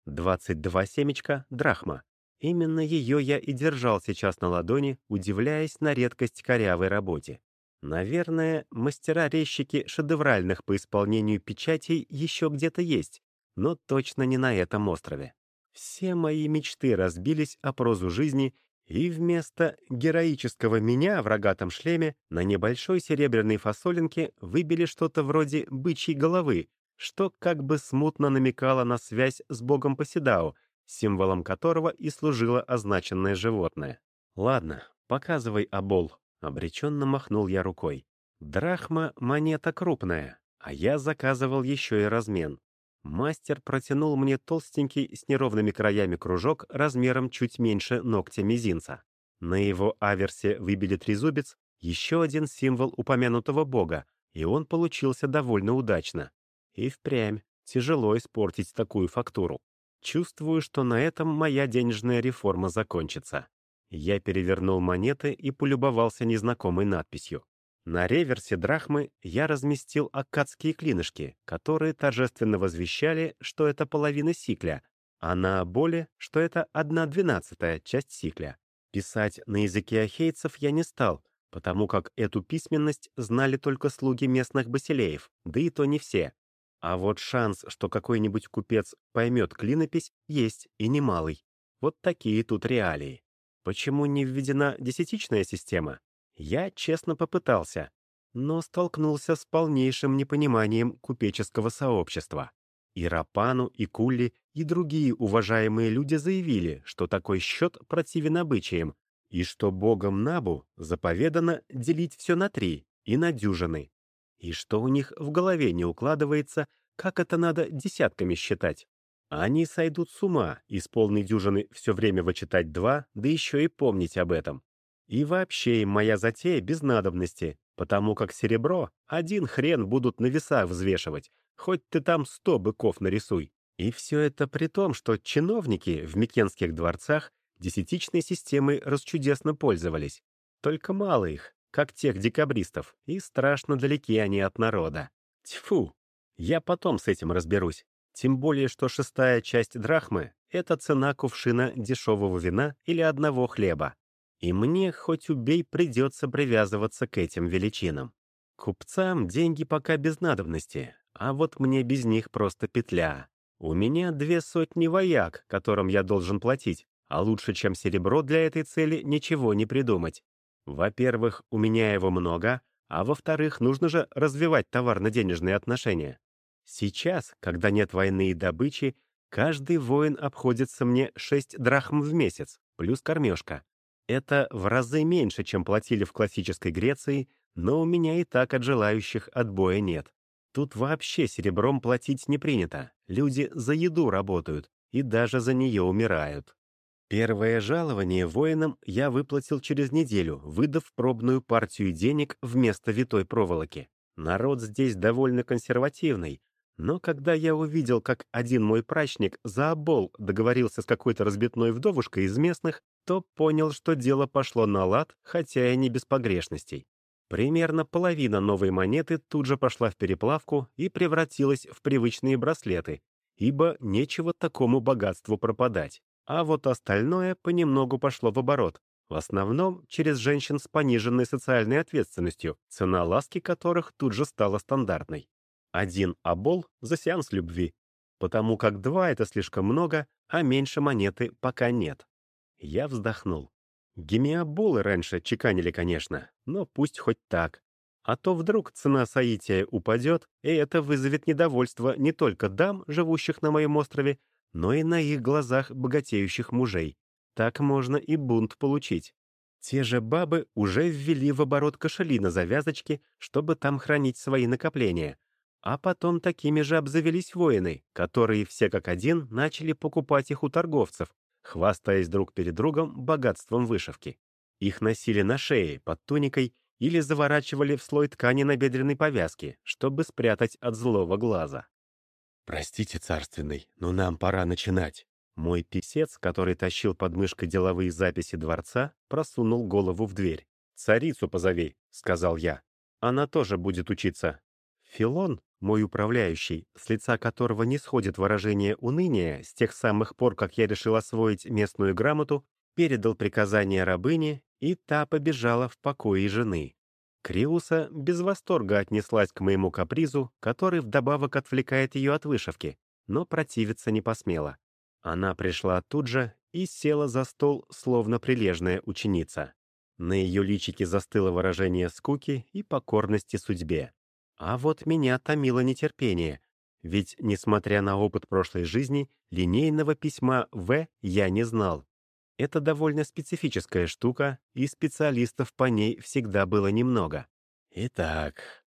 22 семечка — драхма. Именно ее я и держал сейчас на ладони, удивляясь на редкость корявой работе. Наверное, мастера-резчики шедевральных по исполнению печатей еще где-то есть, но точно не на этом острове. Все мои мечты разбились о прозу жизни, и вместо героического меня в рогатом шлеме на небольшой серебряной фасолинке выбили что-то вроде бычьей головы, что как бы смутно намекало на связь с богом Поседао, символом которого и служило означенное животное. «Ладно, показывай обол», — обреченно махнул я рукой. «Драхма — монета крупная, А я заказывал еще и размен. Мастер протянул мне толстенький с неровными краями кружок размером чуть меньше ногтя мизинца. На его аверсе выбили трезубец, еще один символ упомянутого бога, и он получился довольно удачно. И впрямь тяжело испортить такую фактуру. Чувствую, что на этом моя денежная реформа закончится. Я перевернул монеты и полюбовался незнакомой надписью. На реверсе драхмы я разместил аккадские клинышки, которые торжественно возвещали, что это половина сикля, а на оболе, что это 1/12 часть сикля. Писать на языке ахейцев я не стал, потому как эту письменность знали только слуги местных басилеев, да и то не все. А вот шанс, что какой-нибудь купец поймет клинопись, есть и немалый. Вот такие тут реалии. Почему не введена десятичная система? Я честно попытался, но столкнулся с полнейшим непониманием купеческого сообщества. И Рапану, и Кулли, и другие уважаемые люди заявили, что такой счет противен обычаям, и что богам Набу заповедано делить все на 3 и на дюжины, и что у них в голове не укладывается, как это надо десятками считать. Они сойдут с ума из полной дюжины все время вычитать 2, да еще и помнить об этом. И вообще им моя затея без надобности, потому как серебро один хрен будут на весах взвешивать, хоть ты там 100 быков нарисуй. И все это при том, что чиновники в Микенских дворцах десятичной системой расчудесно пользовались. Только мало их, как тех декабристов, и страшно далеки они от народа. Тьфу! Я потом с этим разберусь. Тем более, что 6-я часть драхмы — это цена кувшина дешевого вина или одного хлеба. И мне, хоть убей, придется привязываться к этим величинам. Купцам деньги пока без надобности, а вот мне без них просто петля. У меня 200 вояк, которым я должен платить, а лучше, чем серебро для этой цели, ничего не придумать. Во-первых, у меня его много, а во-вторых, нужно же развивать товарно-денежные отношения. Сейчас, когда нет войны и добычи, каждый воин обходится мне 6 драхм в месяц, плюс кормежка. Это в разы меньше, чем платили в классической Греции, но у меня и так от желающих отбоя нет. Тут вообще серебром платить не принято. Люди за еду работают и даже за нее умирают. Первое жалование воинам я выплатил через неделю, выдав пробную партию денег вместо витой проволоки. Народ здесь довольно консервативный, но когда я увидел, как один мой прачник за обол договорился с какой-то разбитной вдовушкой из местных, то понял, что дело пошло на лад, хотя и не без погрешностей. Примерно половина новой монеты тут же пошла в переплавку и превратилась в привычные браслеты, ибо нечего такому богатству пропадать. А вот остальное понемногу пошло в оборот, в основном через женщин с пониженной социальной ответственностью, цена ласки которых тут же стала стандартной. 1 обол за сеанс любви, потому как 2 — это слишком много, а меньше монеты пока нет. Я вздохнул. Гемиаболы раньше чеканили, конечно, но пусть хоть так. А то вдруг цена соития упадет, и это вызовет недовольство не только дам, живущих на моем острове, но и на их глазах богатеющих мужей. Так можно и бунт получить. Те же бабы уже ввели в оборот кошели на завязочке, чтобы там хранить свои накопления. А потом такими же обзавелись воины, которые все как один начали покупать их у торговцев, хвастаясь друг перед другом богатством вышивки. Их носили на шее, под туникой, или заворачивали в слой ткани набедренной повязки, чтобы спрятать от злого глаза. «Простите, царственный, но нам пора начинать». Мой писец, который тащил под мышкой деловые записи дворца, просунул голову в дверь. «Царицу позови», — сказал я. «Она тоже будет учиться». Филон, мой управляющий, с лица которого не сходит выражение уныния с тех самых пор, как я решил освоить местную грамоту, передал приказание рабыне, и та побежала в покои жены. Криуса без восторга отнеслась к моему капризу, который вдобавок отвлекает ее от вышивки, но противиться не посмела. Она пришла тут же и села за стол, словно прилежная ученица. На ее личике застыло выражение скуки и покорности судьбе. А вот меня томило нетерпение, ведь, несмотря на опыт прошлой жизни, линейного письма «В» я не знал. Это довольно специфическая штука, и специалистов по ней всегда было немного. Итак,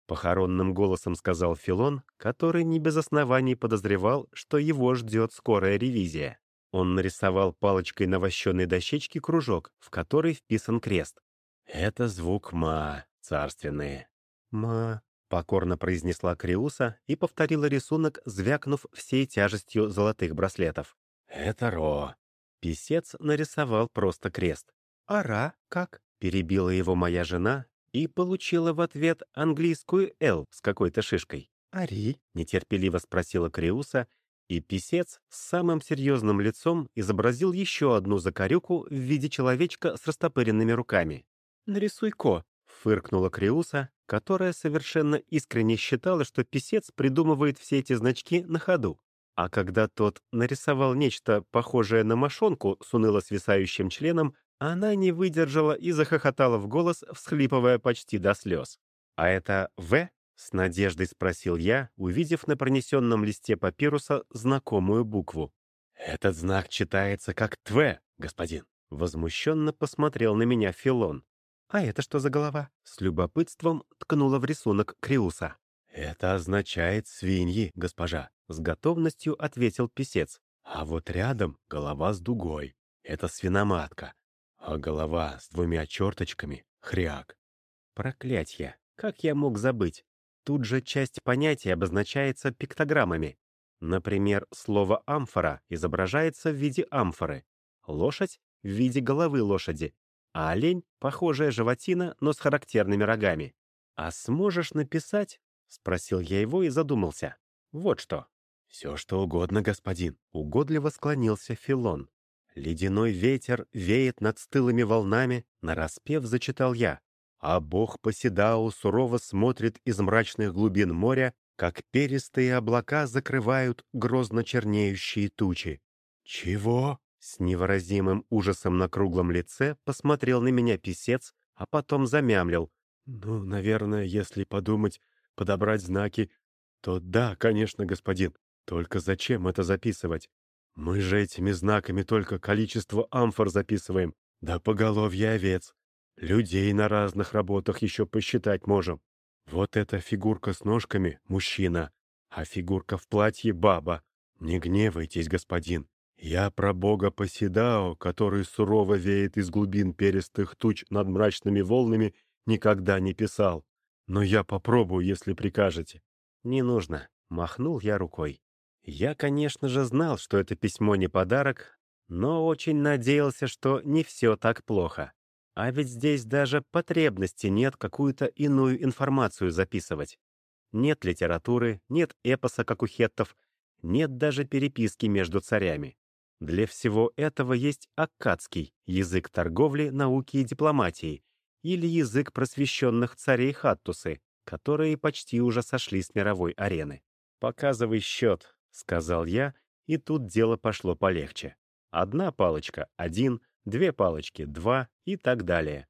Похоронным голосом сказал Филон, который не без оснований подозревал, что его ждет скорая ревизия. Он нарисовал палочкой на вощеной дощечке кружок, в который вписан крест. «Это звук ма, царственные». «Ма», — покорно произнесла Криуса и повторила рисунок, звякнув всей тяжестью золотых браслетов. «Это ро». Писец нарисовал просто крест. «А ра как?» — перебила его моя жена и получила в ответ английскую «Л» с какой-то шишкой. «Ари?» — нетерпеливо спросила Криуса, и писец с самым серьезным лицом изобразил еще одну закорюку в виде человечка с растопыренными руками. «Нарисуй ко», — фыркнула Криуса, которая совершенно искренне считала, что писец придумывает все эти значки на ходу. А когда тот нарисовал нечто похожее на мошонку с уныло свисающим членом, она не выдержала и захохотала в голос, всхлипывая почти до слез. «А это «В»?» — с надеждой спросил я, увидев на пронесенном листе папируса знакомую букву. «Этот знак читается как «Тв», господин». Возмущенно посмотрел на меня Филон. «А это что за голова?» — с любопытством ткнула в рисунок Криуса. «Это означает свиньи, госпожа», — с готовностью ответил писец. «А вот рядом голова с дугой. Это свиноматка. А голова с двумя черточками — хряк». Проклятье! Как я мог забыть? Тут же часть понятия обозначается пиктограммами. Например, слово «амфора» изображается в виде амфоры, лошадь — в виде головы лошади, а олень — похожая животина, но с характерными рогами. «А сможешь написать?» — спросил я его и задумался. «Вот что». «Все, что угодно, господин», — угодливо склонился Филон. «Ледяной ветер веет над стылыми волнами», — нараспев зачитал я. А бог Посидау сурово смотрит из мрачных глубин моря, как перистые облака закрывают грозно чернеющие тучи. «Чего?» — с невыразимым ужасом на круглом лице посмотрел на меня писец, а потом замямлил. «Ну, наверное, если подумать, подобрать знаки, то да, конечно, господин. Только зачем это записывать? Мы же этими знаками только количество амфор записываем, да поголовье овец. Людей на разных работах еще посчитать можем. Вот эта фигурка с ножками — мужчина, а фигурка в платье — баба. Не гневайтесь, господин. Я про бога Посидао, который сурово веет из глубин перистых туч над мрачными волнами, никогда не писал. Но я попробую, если прикажете». «Не нужно», — махнул я рукой. Я, конечно же, знал, что это письмо не подарок, но очень надеялся, что не все так плохо. А ведь здесь даже потребности нет какую-то иную информацию записывать. Нет литературы, нет эпоса, как у хеттов, нет даже переписки между царями. Для всего этого есть аккадский, язык торговли, науки и дипломатии, или язык просвещенных царей Хаттусы, которые почти уже сошли с мировой арены. «Показывай счет», — сказал я, и тут дело пошло полегче. Одна палочка — 1, две палочки — 2 и так далее.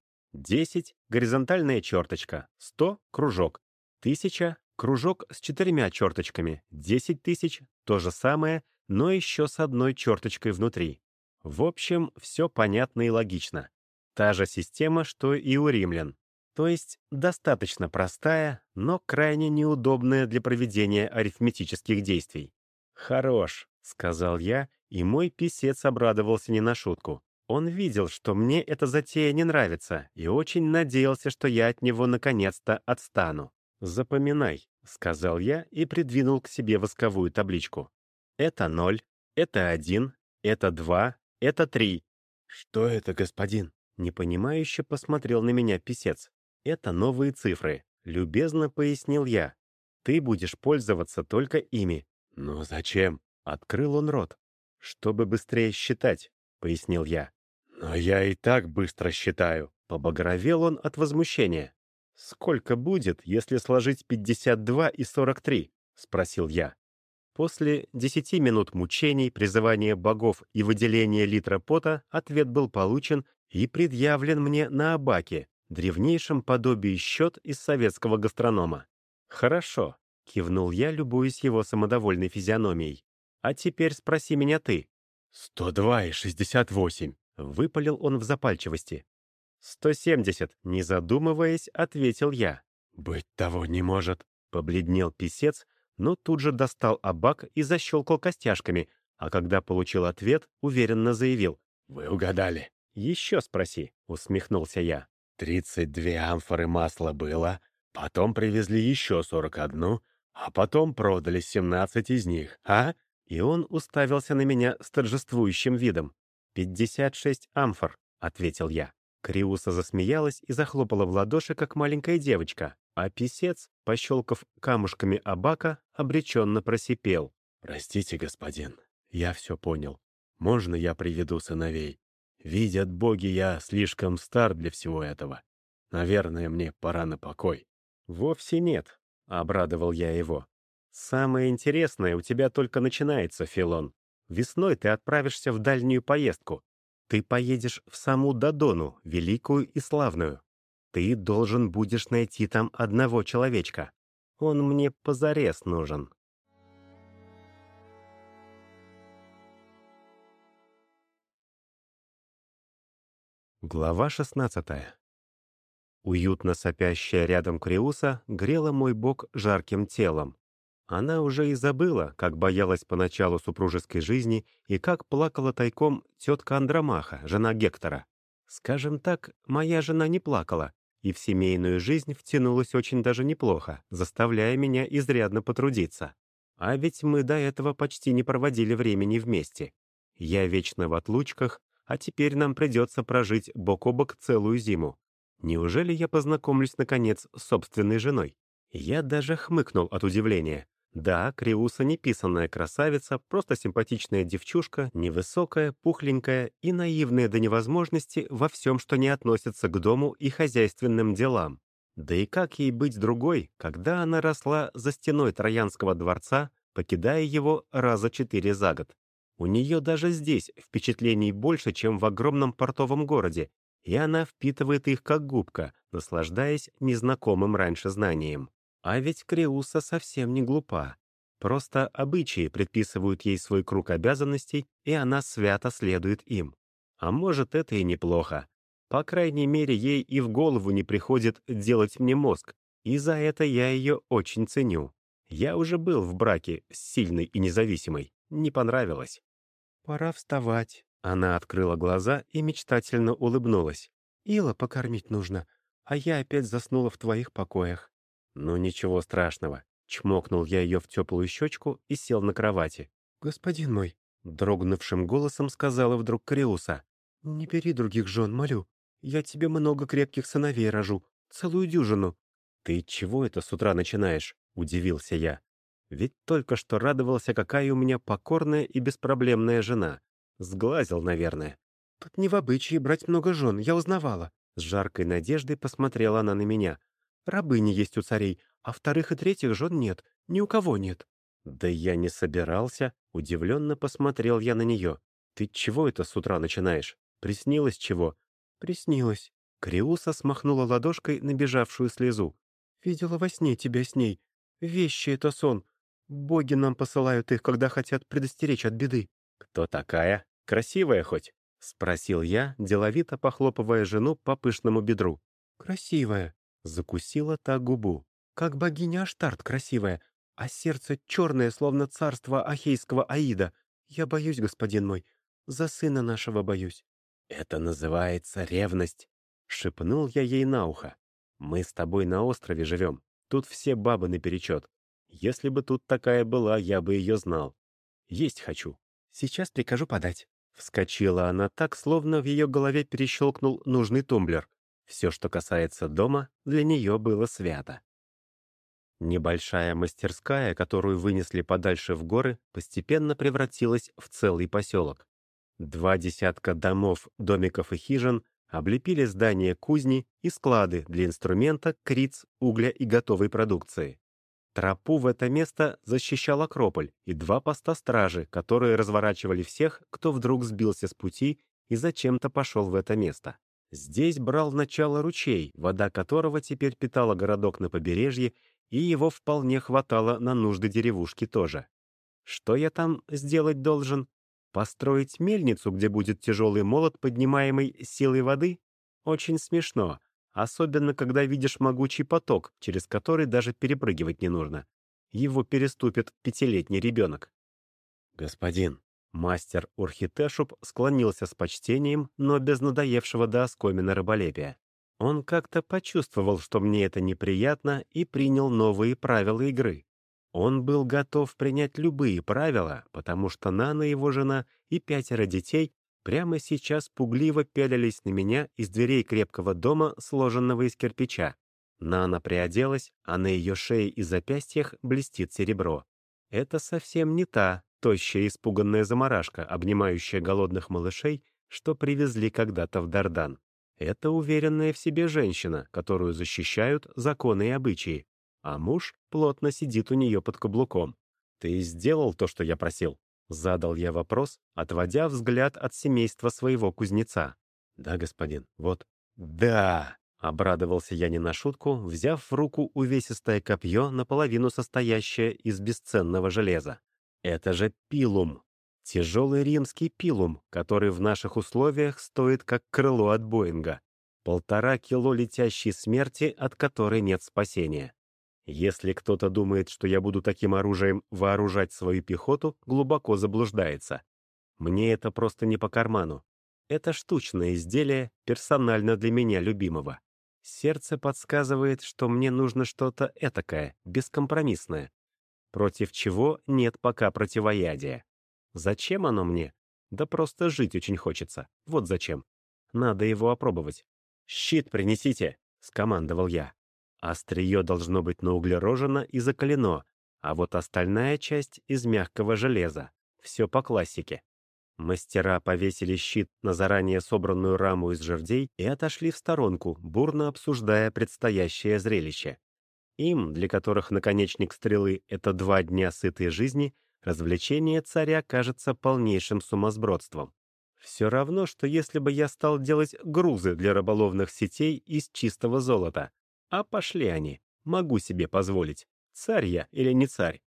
10 — горизонтальная черточка, 100 — кружок, 1000 — кружок с 4 черточками, 10 000 — то же самое, но еще с одной черточкой внутри. В общем, все понятно и логично. Та же система, что и у римлян. То есть достаточно простая, но крайне неудобная для проведения арифметических действий. «Хорош», — сказал я, и мой писец обрадовался не на шутку. Он видел, что мне эта затея не нравится, и очень надеялся, что я от него наконец-то отстану. «Запоминай», — сказал я и придвинул к себе восковую табличку. «Это 0, это 1, это 2, это 3». «Что это, господин?» — непонимающе посмотрел на меня писец. «Это новые цифры», — любезно пояснил я. «Ты будешь пользоваться только ими». «Но зачем?» — открыл он рот. «Чтобы быстрее считать», — пояснил я. «Но я и так быстро считаю», — побагровел он от возмущения. «Сколько будет, если сложить 52 и 43?» — спросил я. После 10 минут мучений, призывания богов и выделения литра пота ответ был получен и предъявлен мне на абаке, древнейшем подобии счет из советского гастронома. «Хорошо», — кивнул я, любуясь его самодовольной физиономией. «А теперь спроси меня ты». 102 и 68, — выпалил он в запальчивости. 170, не задумываясь, ответил я. «Быть того не может», — побледнел писец, но тут же достал абак и защелкал костяшками, а когда получил ответ, уверенно заявил: «Вы угадали». «Еще спроси», — усмехнулся я. 32 амфоры масла было, потом привезли еще 41, а потом продали 17 из них, а?» И он уставился на меня с торжествующим видом. 56 амфор», — ответил я. Криуса засмеялась и захлопала в ладоши, как маленькая девочка, а писец, пощелкав камушками абака, обреченно просипел: «Простите, господин, я все понял. Можно я приведу сыновей? Видят боги, я слишком стар для всего этого. Наверное, мне пора на покой». «Вовсе нет», — обрадовал я его. «Самое интересное у тебя только начинается, Филон. Весной ты отправишься в дальнюю поездку. Ты поедешь в саму Додону, великую и славную. Ты должен будешь найти там одного человечка. Он мне позарез нужен». Глава 16. Уютно сопящая рядом Криуса грела мой бок жарким телом. Она уже и забыла, как боялась поначалу супружеской жизни и как плакала тайком тетка Андромаха, жена Гектора. Скажем так, моя жена не плакала, и в семейную жизнь втянулась очень даже неплохо, заставляя меня изрядно потрудиться. А ведь мы до этого почти не проводили времени вместе. Я вечно в отлучках, а теперь нам придется прожить бок о бок целую зиму. Неужели я познакомлюсь, наконец, с собственной женой? Я даже хмыкнул от удивления. Да, Криуса не писаная красавица, просто симпатичная девчушка, невысокая, пухленькая и наивная до невозможности во всем, что не относится к дому и хозяйственным делам. Да и как ей быть другой, когда она росла за стеной Троянского дворца, покидая его раза 4 за год? У нее даже здесь впечатлений больше, чем в огромном портовом городе, и она впитывает их как губка, наслаждаясь незнакомым раньше знанием. А ведь Криуса совсем не глупа. Просто обычаи предписывают ей свой круг обязанностей, и она свято следует им. А может, это и неплохо. По крайней мере, ей и в голову не приходит делать мне мозг, и за это я ее очень ценю. Я уже был в браке с сильной и независимой. Не понравилось. «Пора вставать». Она открыла глаза и мечтательно улыбнулась. «Ила покормить нужно, а я опять заснула в твоих покоях». «Ну, ничего страшного». Чмокнул я ее в теплую щечку и сел на кровати. «Господин мой», — дрогнувшим голосом сказала вдруг Кариуса, «не бери других жен, молю. Я тебе много крепких сыновей рожу, целую дюжину». «Ты чего это с утра начинаешь?» — удивился я. Ведь только что радовался, какая у меня покорная и беспроблемная жена. Сглазил, наверное. «Тут не в обычае брать много жен, я узнавала». С жаркой надеждой посмотрела она на меня. «Рабыни есть у царей, а вторых и третьих жен нет. Ни у кого нет». «Да я не собирался». Удивленно посмотрел я на нее. «Ты чего это с утра начинаешь? Приснилось чего?» «Приснилось». Криуса смахнула ладошкой набежавшую слезу. «Видела во сне тебя с ней. Вещи — это сон. Боги нам посылают их, когда хотят предостеречь от беды». «Кто такая? Красивая хоть?» — спросил я, деловито похлопывая жену по пышному бедру. «Красивая», — закусила та губу. «Как богиня Аштарт красивая, а сердце черное, словно царство ахейского Аида. Я боюсь, господин мой, за сына нашего боюсь». «Это называется ревность», — шепнул я ей на ухо. «Мы с тобой на острове живем, тут все бабы наперечет. Если бы тут такая была, я бы ее знал. Есть хочу. Сейчас прикажу подать». Вскочила она так, словно в ее голове перещелкнул нужный тумблер. Все, что касается дома, для нее было свято. Небольшая мастерская, которую вынесли подальше в горы, постепенно превратилась в целый поселок. 2 десятка домов, домиков и хижин облепили здания кузни и склады для инструмента, криц, угля и готовой продукции. Тропу в это место защищал Акрополь и 2 поста стражи, которые разворачивали всех, кто вдруг сбился с пути и зачем-то пошел в это место. Здесь брал начало ручей, вода которого теперь питала городок на побережье, и его вполне хватало на нужды деревушки тоже. Что я там сделать должен? Построить мельницу, где будет тяжелый молот, поднимаемый силой воды? Очень смешно. особенно когда видишь могучий поток, через который даже перепрыгивать не нужно. Его переступит пятилетний ребенок. «Господин». Мастер Урхитешуп склонился с почтением, но без надоевшего до оскомина раболепия. Он как-то почувствовал, что мне это неприятно, и принял новые правила игры. Он был готов принять любые правила, потому что Нана, его жена и 5 детей прямо сейчас пугливо пялились на меня из дверей крепкого дома, сложенного из кирпича. Нана приоделась, а на ее шее и запястьях блестит серебро. Это совсем не та тощая испуганная заморашка, обнимающая голодных малышей, что привезли когда-то в Дардан. Это уверенная в себе женщина, которую защищают законы и обычаи, а муж плотно сидит у нее под каблуком. «Ты сделал то, что я просил?» — задал я вопрос, отводя взгляд от семейства своего кузнеца. «Да, господин, вот». «Да!» — обрадовался я не на шутку, взяв в руку увесистое копье, наполовину состоящее из бесценного железа. «Это же пилум!» Тяжелый римский пилум, который в наших условиях стоит как крыло от Боинга. 1,5 кило летящей смерти, от которой нет спасения. Если кто-то думает, что я буду таким оружием вооружать свою пехоту, глубоко заблуждается. Мне это просто не по карману. Это штучное изделие, персонально для меня любимого. Сердце подсказывает, что мне нужно что-то этакое, бескомпромиссное, против чего нет пока противоядия. Зачем оно мне? Да просто жить очень хочется. Вот зачем. Надо его опробовать. «Щит принесите!» — скомандовал я. Острие должно быть науглерожено и закалено, а вот остальная часть из мягкого железа. Все по классике. Мастера повесили щит на заранее собранную раму из жердей и отошли в сторонку, бурно обсуждая предстоящее зрелище. Им, для которых наконечник стрелы — это 2 дня сытой жизни, развлечение царя кажется полнейшим сумасбродством. Все равно, что если бы я стал делать грузы для рыболовных сетей из чистого золота. А пошли они. Могу себе позволить. Царь я или не царь?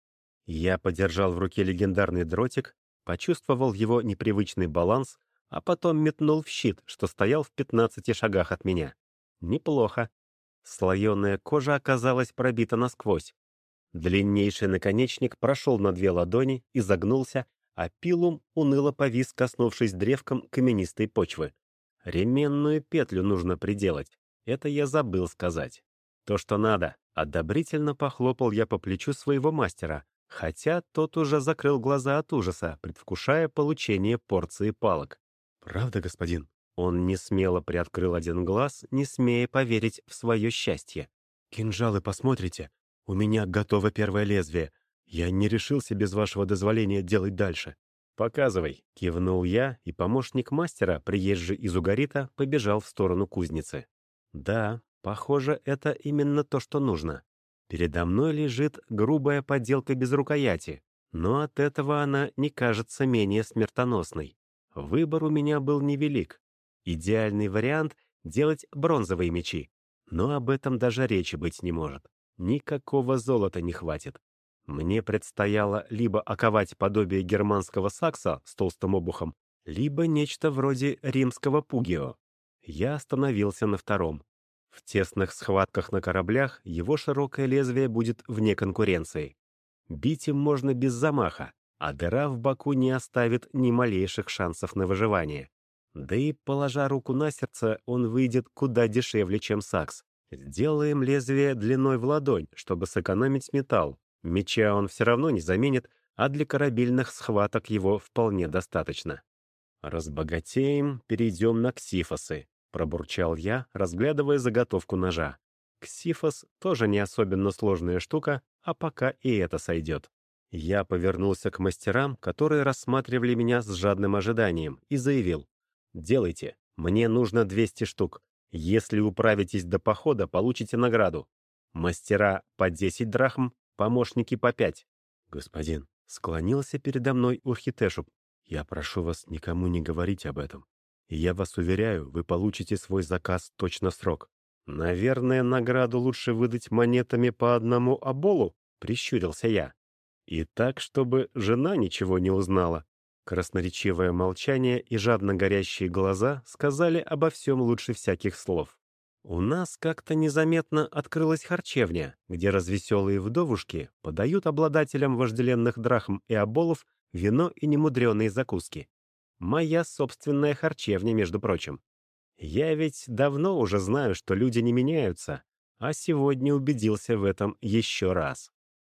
Я подержал в руке легендарный дротик, почувствовал его непривычный баланс, а потом метнул в щит, что стоял в 15 шагах от меня. Неплохо. Слоеная кожа оказалась пробита насквозь. Длиннейший наконечник прошел на 2 ладони и загнулся, а пилум уныло повис, коснувшись древком каменистой почвы. Ременную петлю нужно приделать. Это я забыл сказать. То, что надо. Одобрительно похлопал я по плечу своего мастера, хотя тот уже закрыл глаза от ужаса, предвкушая получение порции палок. «Правда, господин?» Он несмело приоткрыл один глаз, не смея поверить в свое счастье. «Кинжалы посмотрите? У меня готово первое лезвие. Я не решился без вашего дозволения делать дальше». «Показывай», — кивнул я, и помощник мастера, приезжий из Угарита, побежал в сторону кузницы. «Да, похоже, это именно то, что нужно. Передо мной лежит грубая поделка без рукояти, но от этого она не кажется менее смертоносной. Выбор у меня был невелик. Идеальный вариант — делать бронзовые мечи, но об этом даже речи быть не может. Никакого золота не хватит. Мне предстояло либо оковать подобие германского сакса с толстым обухом, либо нечто вроде римского пугио. Я остановился на втором. В тесных схватках на кораблях его широкое лезвие будет вне конкуренции. Бить им можно без замаха, а дыра в боку не оставит ни малейших шансов на выживание. Да и, положа руку на сердце, он выйдет куда дешевле, чем сакс. Сделаем лезвие длиной в ладонь, чтобы сэкономить металл. Меча он все равно не заменит, а для корабельных схваток его вполне достаточно. «Разбогатеем, перейдем на ксифосы», — пробурчал я, разглядывая заготовку ножа. Ксифос тоже не особенно сложная штука, а пока и это сойдет. Я повернулся к мастерам, которые рассматривали меня с жадным ожиданием, и заявил: «Делайте, мне нужно 200 штук. Если управитесь до похода, получите награду. Мастера по 10 драхм, помощники по 5». «Господин», — склонился передо мной Урхитешуп, «я прошу вас никому не говорить об этом. И я вас уверяю, вы получите свой заказ точно в срок». «Наверное, награду лучше выдать монетами по одному оболу», — прищурился я. «И так, чтобы жена ничего не узнала». Красноречивое молчание и жадно горящие глаза сказали обо всем лучше всяких слов. У нас как-то незаметно открылась харчевня, где развеселые вдовушки подают обладателям вожделенных драхм и оболов вино и немудреные закуски. Моя собственная харчевня, между прочим. Я ведь давно уже знаю, что люди не меняются, а сегодня убедился в этом еще раз.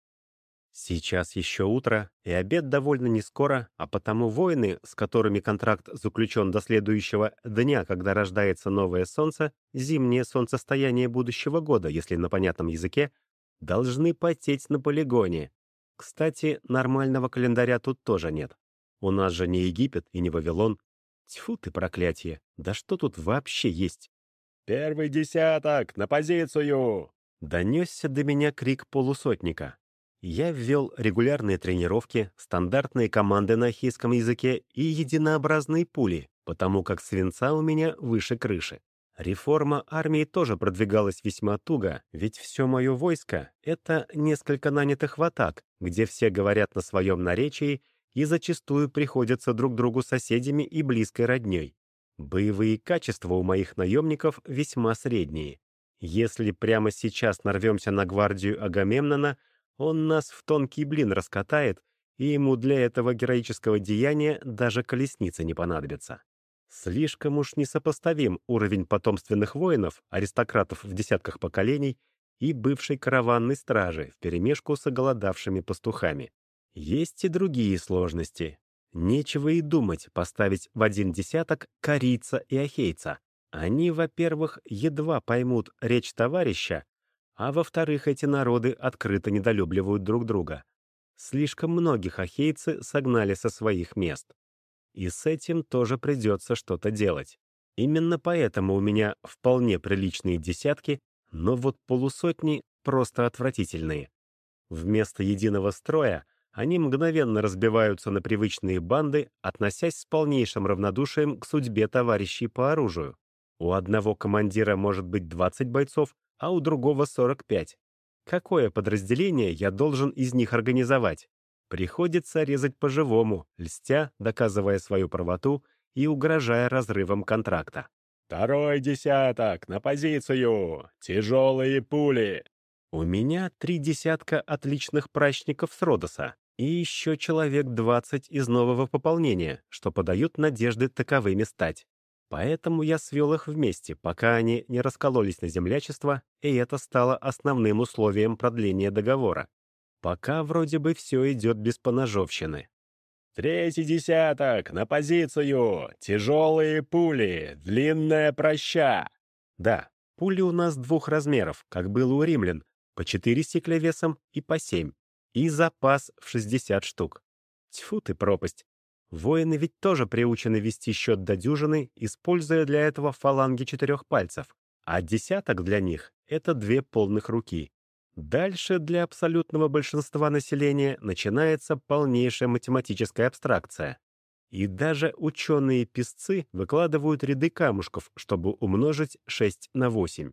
Сейчас еще утро, и обед довольно нескоро, а потому воины, с которыми контракт заключен до следующего дня, когда рождается новое солнце, зимнее солнцестояние будущего года, если на понятном языке, должны потеть на полигоне. Кстати, нормального календаря тут тоже нет. У нас же не Египет и не Вавилон. Тьфу ты, проклятие! Да что тут вообще есть? «Первый десяток! На позицию!» Донесся до меня крик полусотника. Я ввел регулярные тренировки, стандартные команды на ахейском языке и единообразные пули, потому как свинца у меня выше крыши. Реформа армии тоже продвигалась весьма туго, ведь все мое войско — это несколько нанятых в атак, где все говорят на своем наречии и зачастую приходятся друг другу соседями и близкой родней. Боевые качества у моих наемников весьма средние. Если прямо сейчас нарвемся на гвардию Агамемнона, он нас в тонкий блин раскатает, и ему для этого героического деяния даже колесницы не понадобится. Слишком уж несопоставим уровень потомственных воинов, аристократов в десятках поколений и бывшей караванной стражи вперемешку с оголодавшими пастухами. Есть и другие сложности. Нечего и думать поставить в один десяток корийца и ахейца. Они, во-первых, едва поймут речь товарища, а во-вторых, эти народы открыто недолюбливают друг друга. Слишком многих ахейцы согнали со своих мест. И с этим тоже придется что-то делать. Именно поэтому у меня вполне приличные десятки, но вот полусотни просто отвратительные. Вместо единого строя они мгновенно разбиваются на привычные банды, относясь с полнейшим равнодушием к судьбе товарищей по оружию. У одного командира может быть 20 бойцов, а у другого 45. Какое подразделение я должен из них организовать? Приходится резать по-живому, льстя, доказывая свою правоту и угрожая разрывом контракта. «Второй десяток! На позицию! Тяжелые пули!» У меня 3 десятка отличных прачников с Родоса и еще человек 20 из нового пополнения, что подают надежды таковыми стать. Поэтому я свел их вместе, пока они не раскололись на землячество, и это стало основным условием продления договора. Пока вроде бы все идет без поножовщины. «Третий десяток! На позицию! Тяжелые пули! Длинная проща!» Да, пули у нас двух размеров, как было у римлян, по 4 сикля весом и по 7, и запас в 60 штук. Тьфу ты, пропасть! Воины ведь тоже приучены вести счет до дюжины, используя для этого фаланги 4 пальцев, а десяток для них — это 2 полных руки. Дальше для абсолютного большинства населения начинается полнейшая математическая абстракция. И даже ученые-песцы выкладывают ряды камушков, чтобы умножить 6 на 8.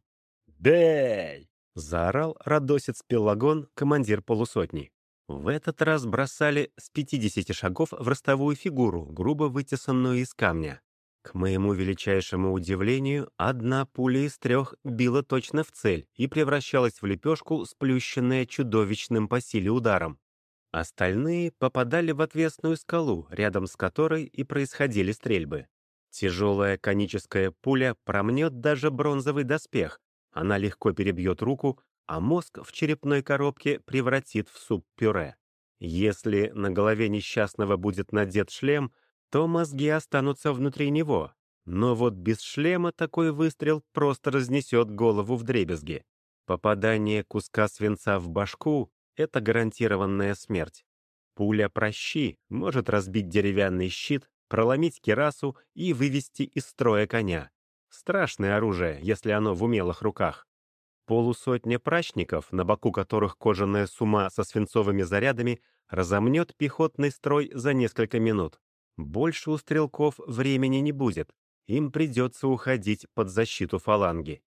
«Бей!» — заорал радосец Пелагон, командир полусотни. В этот раз бросали с 50 шагов в ростовую фигуру, грубо вытесанную из камня. К моему величайшему удивлению, одна пуля из 3 била точно в цель и превращалась в лепешку, сплющенная чудовищным по силе ударом. Остальные попадали в отвесную скалу, рядом с которой и происходили стрельбы. Тяжелая коническая пуля промнет даже бронзовый доспех, она легко перебьет руку, а мозг в черепной коробке превратит в суп-пюре. Если на голове несчастного будет надет шлем, то мозги останутся внутри него. Но вот без шлема такой выстрел просто разнесет голову вдребезги. Попадание куска свинца в башку — это гарантированная смерть. Пуля прощи может разбить деревянный щит, проломить кирасу и вывести из строя коня. Страшное оружие, если оно в умелых руках. Полусотня прачников, на боку которых кожаная сума со свинцовыми зарядами, разомнет пехотный строй за несколько минут. Больше у стрелков времени не будет. Им придется уходить под защиту фаланги.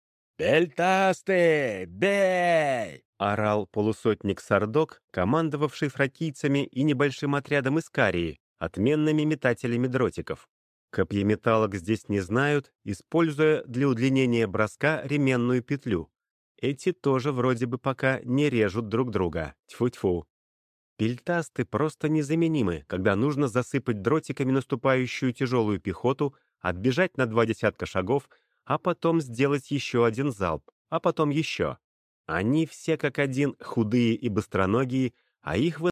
«Бельтасты! Бей!» — орал полусотник Сардок, командовавший фракийцами и небольшим отрядом из Карии, отменными метателями дротиков. Копьеметалок здесь не знают, используя для удлинения броска ременную петлю. Эти тоже вроде бы пока не режут друг друга. Тьфу-тьфу. Пельтасты просто незаменимы, когда нужно засыпать дротиками наступающую тяжелую пехоту, отбежать на 20 шагов, а потом сделать еще один залп, а потом еще. Они все как один худые и быстроногие, а их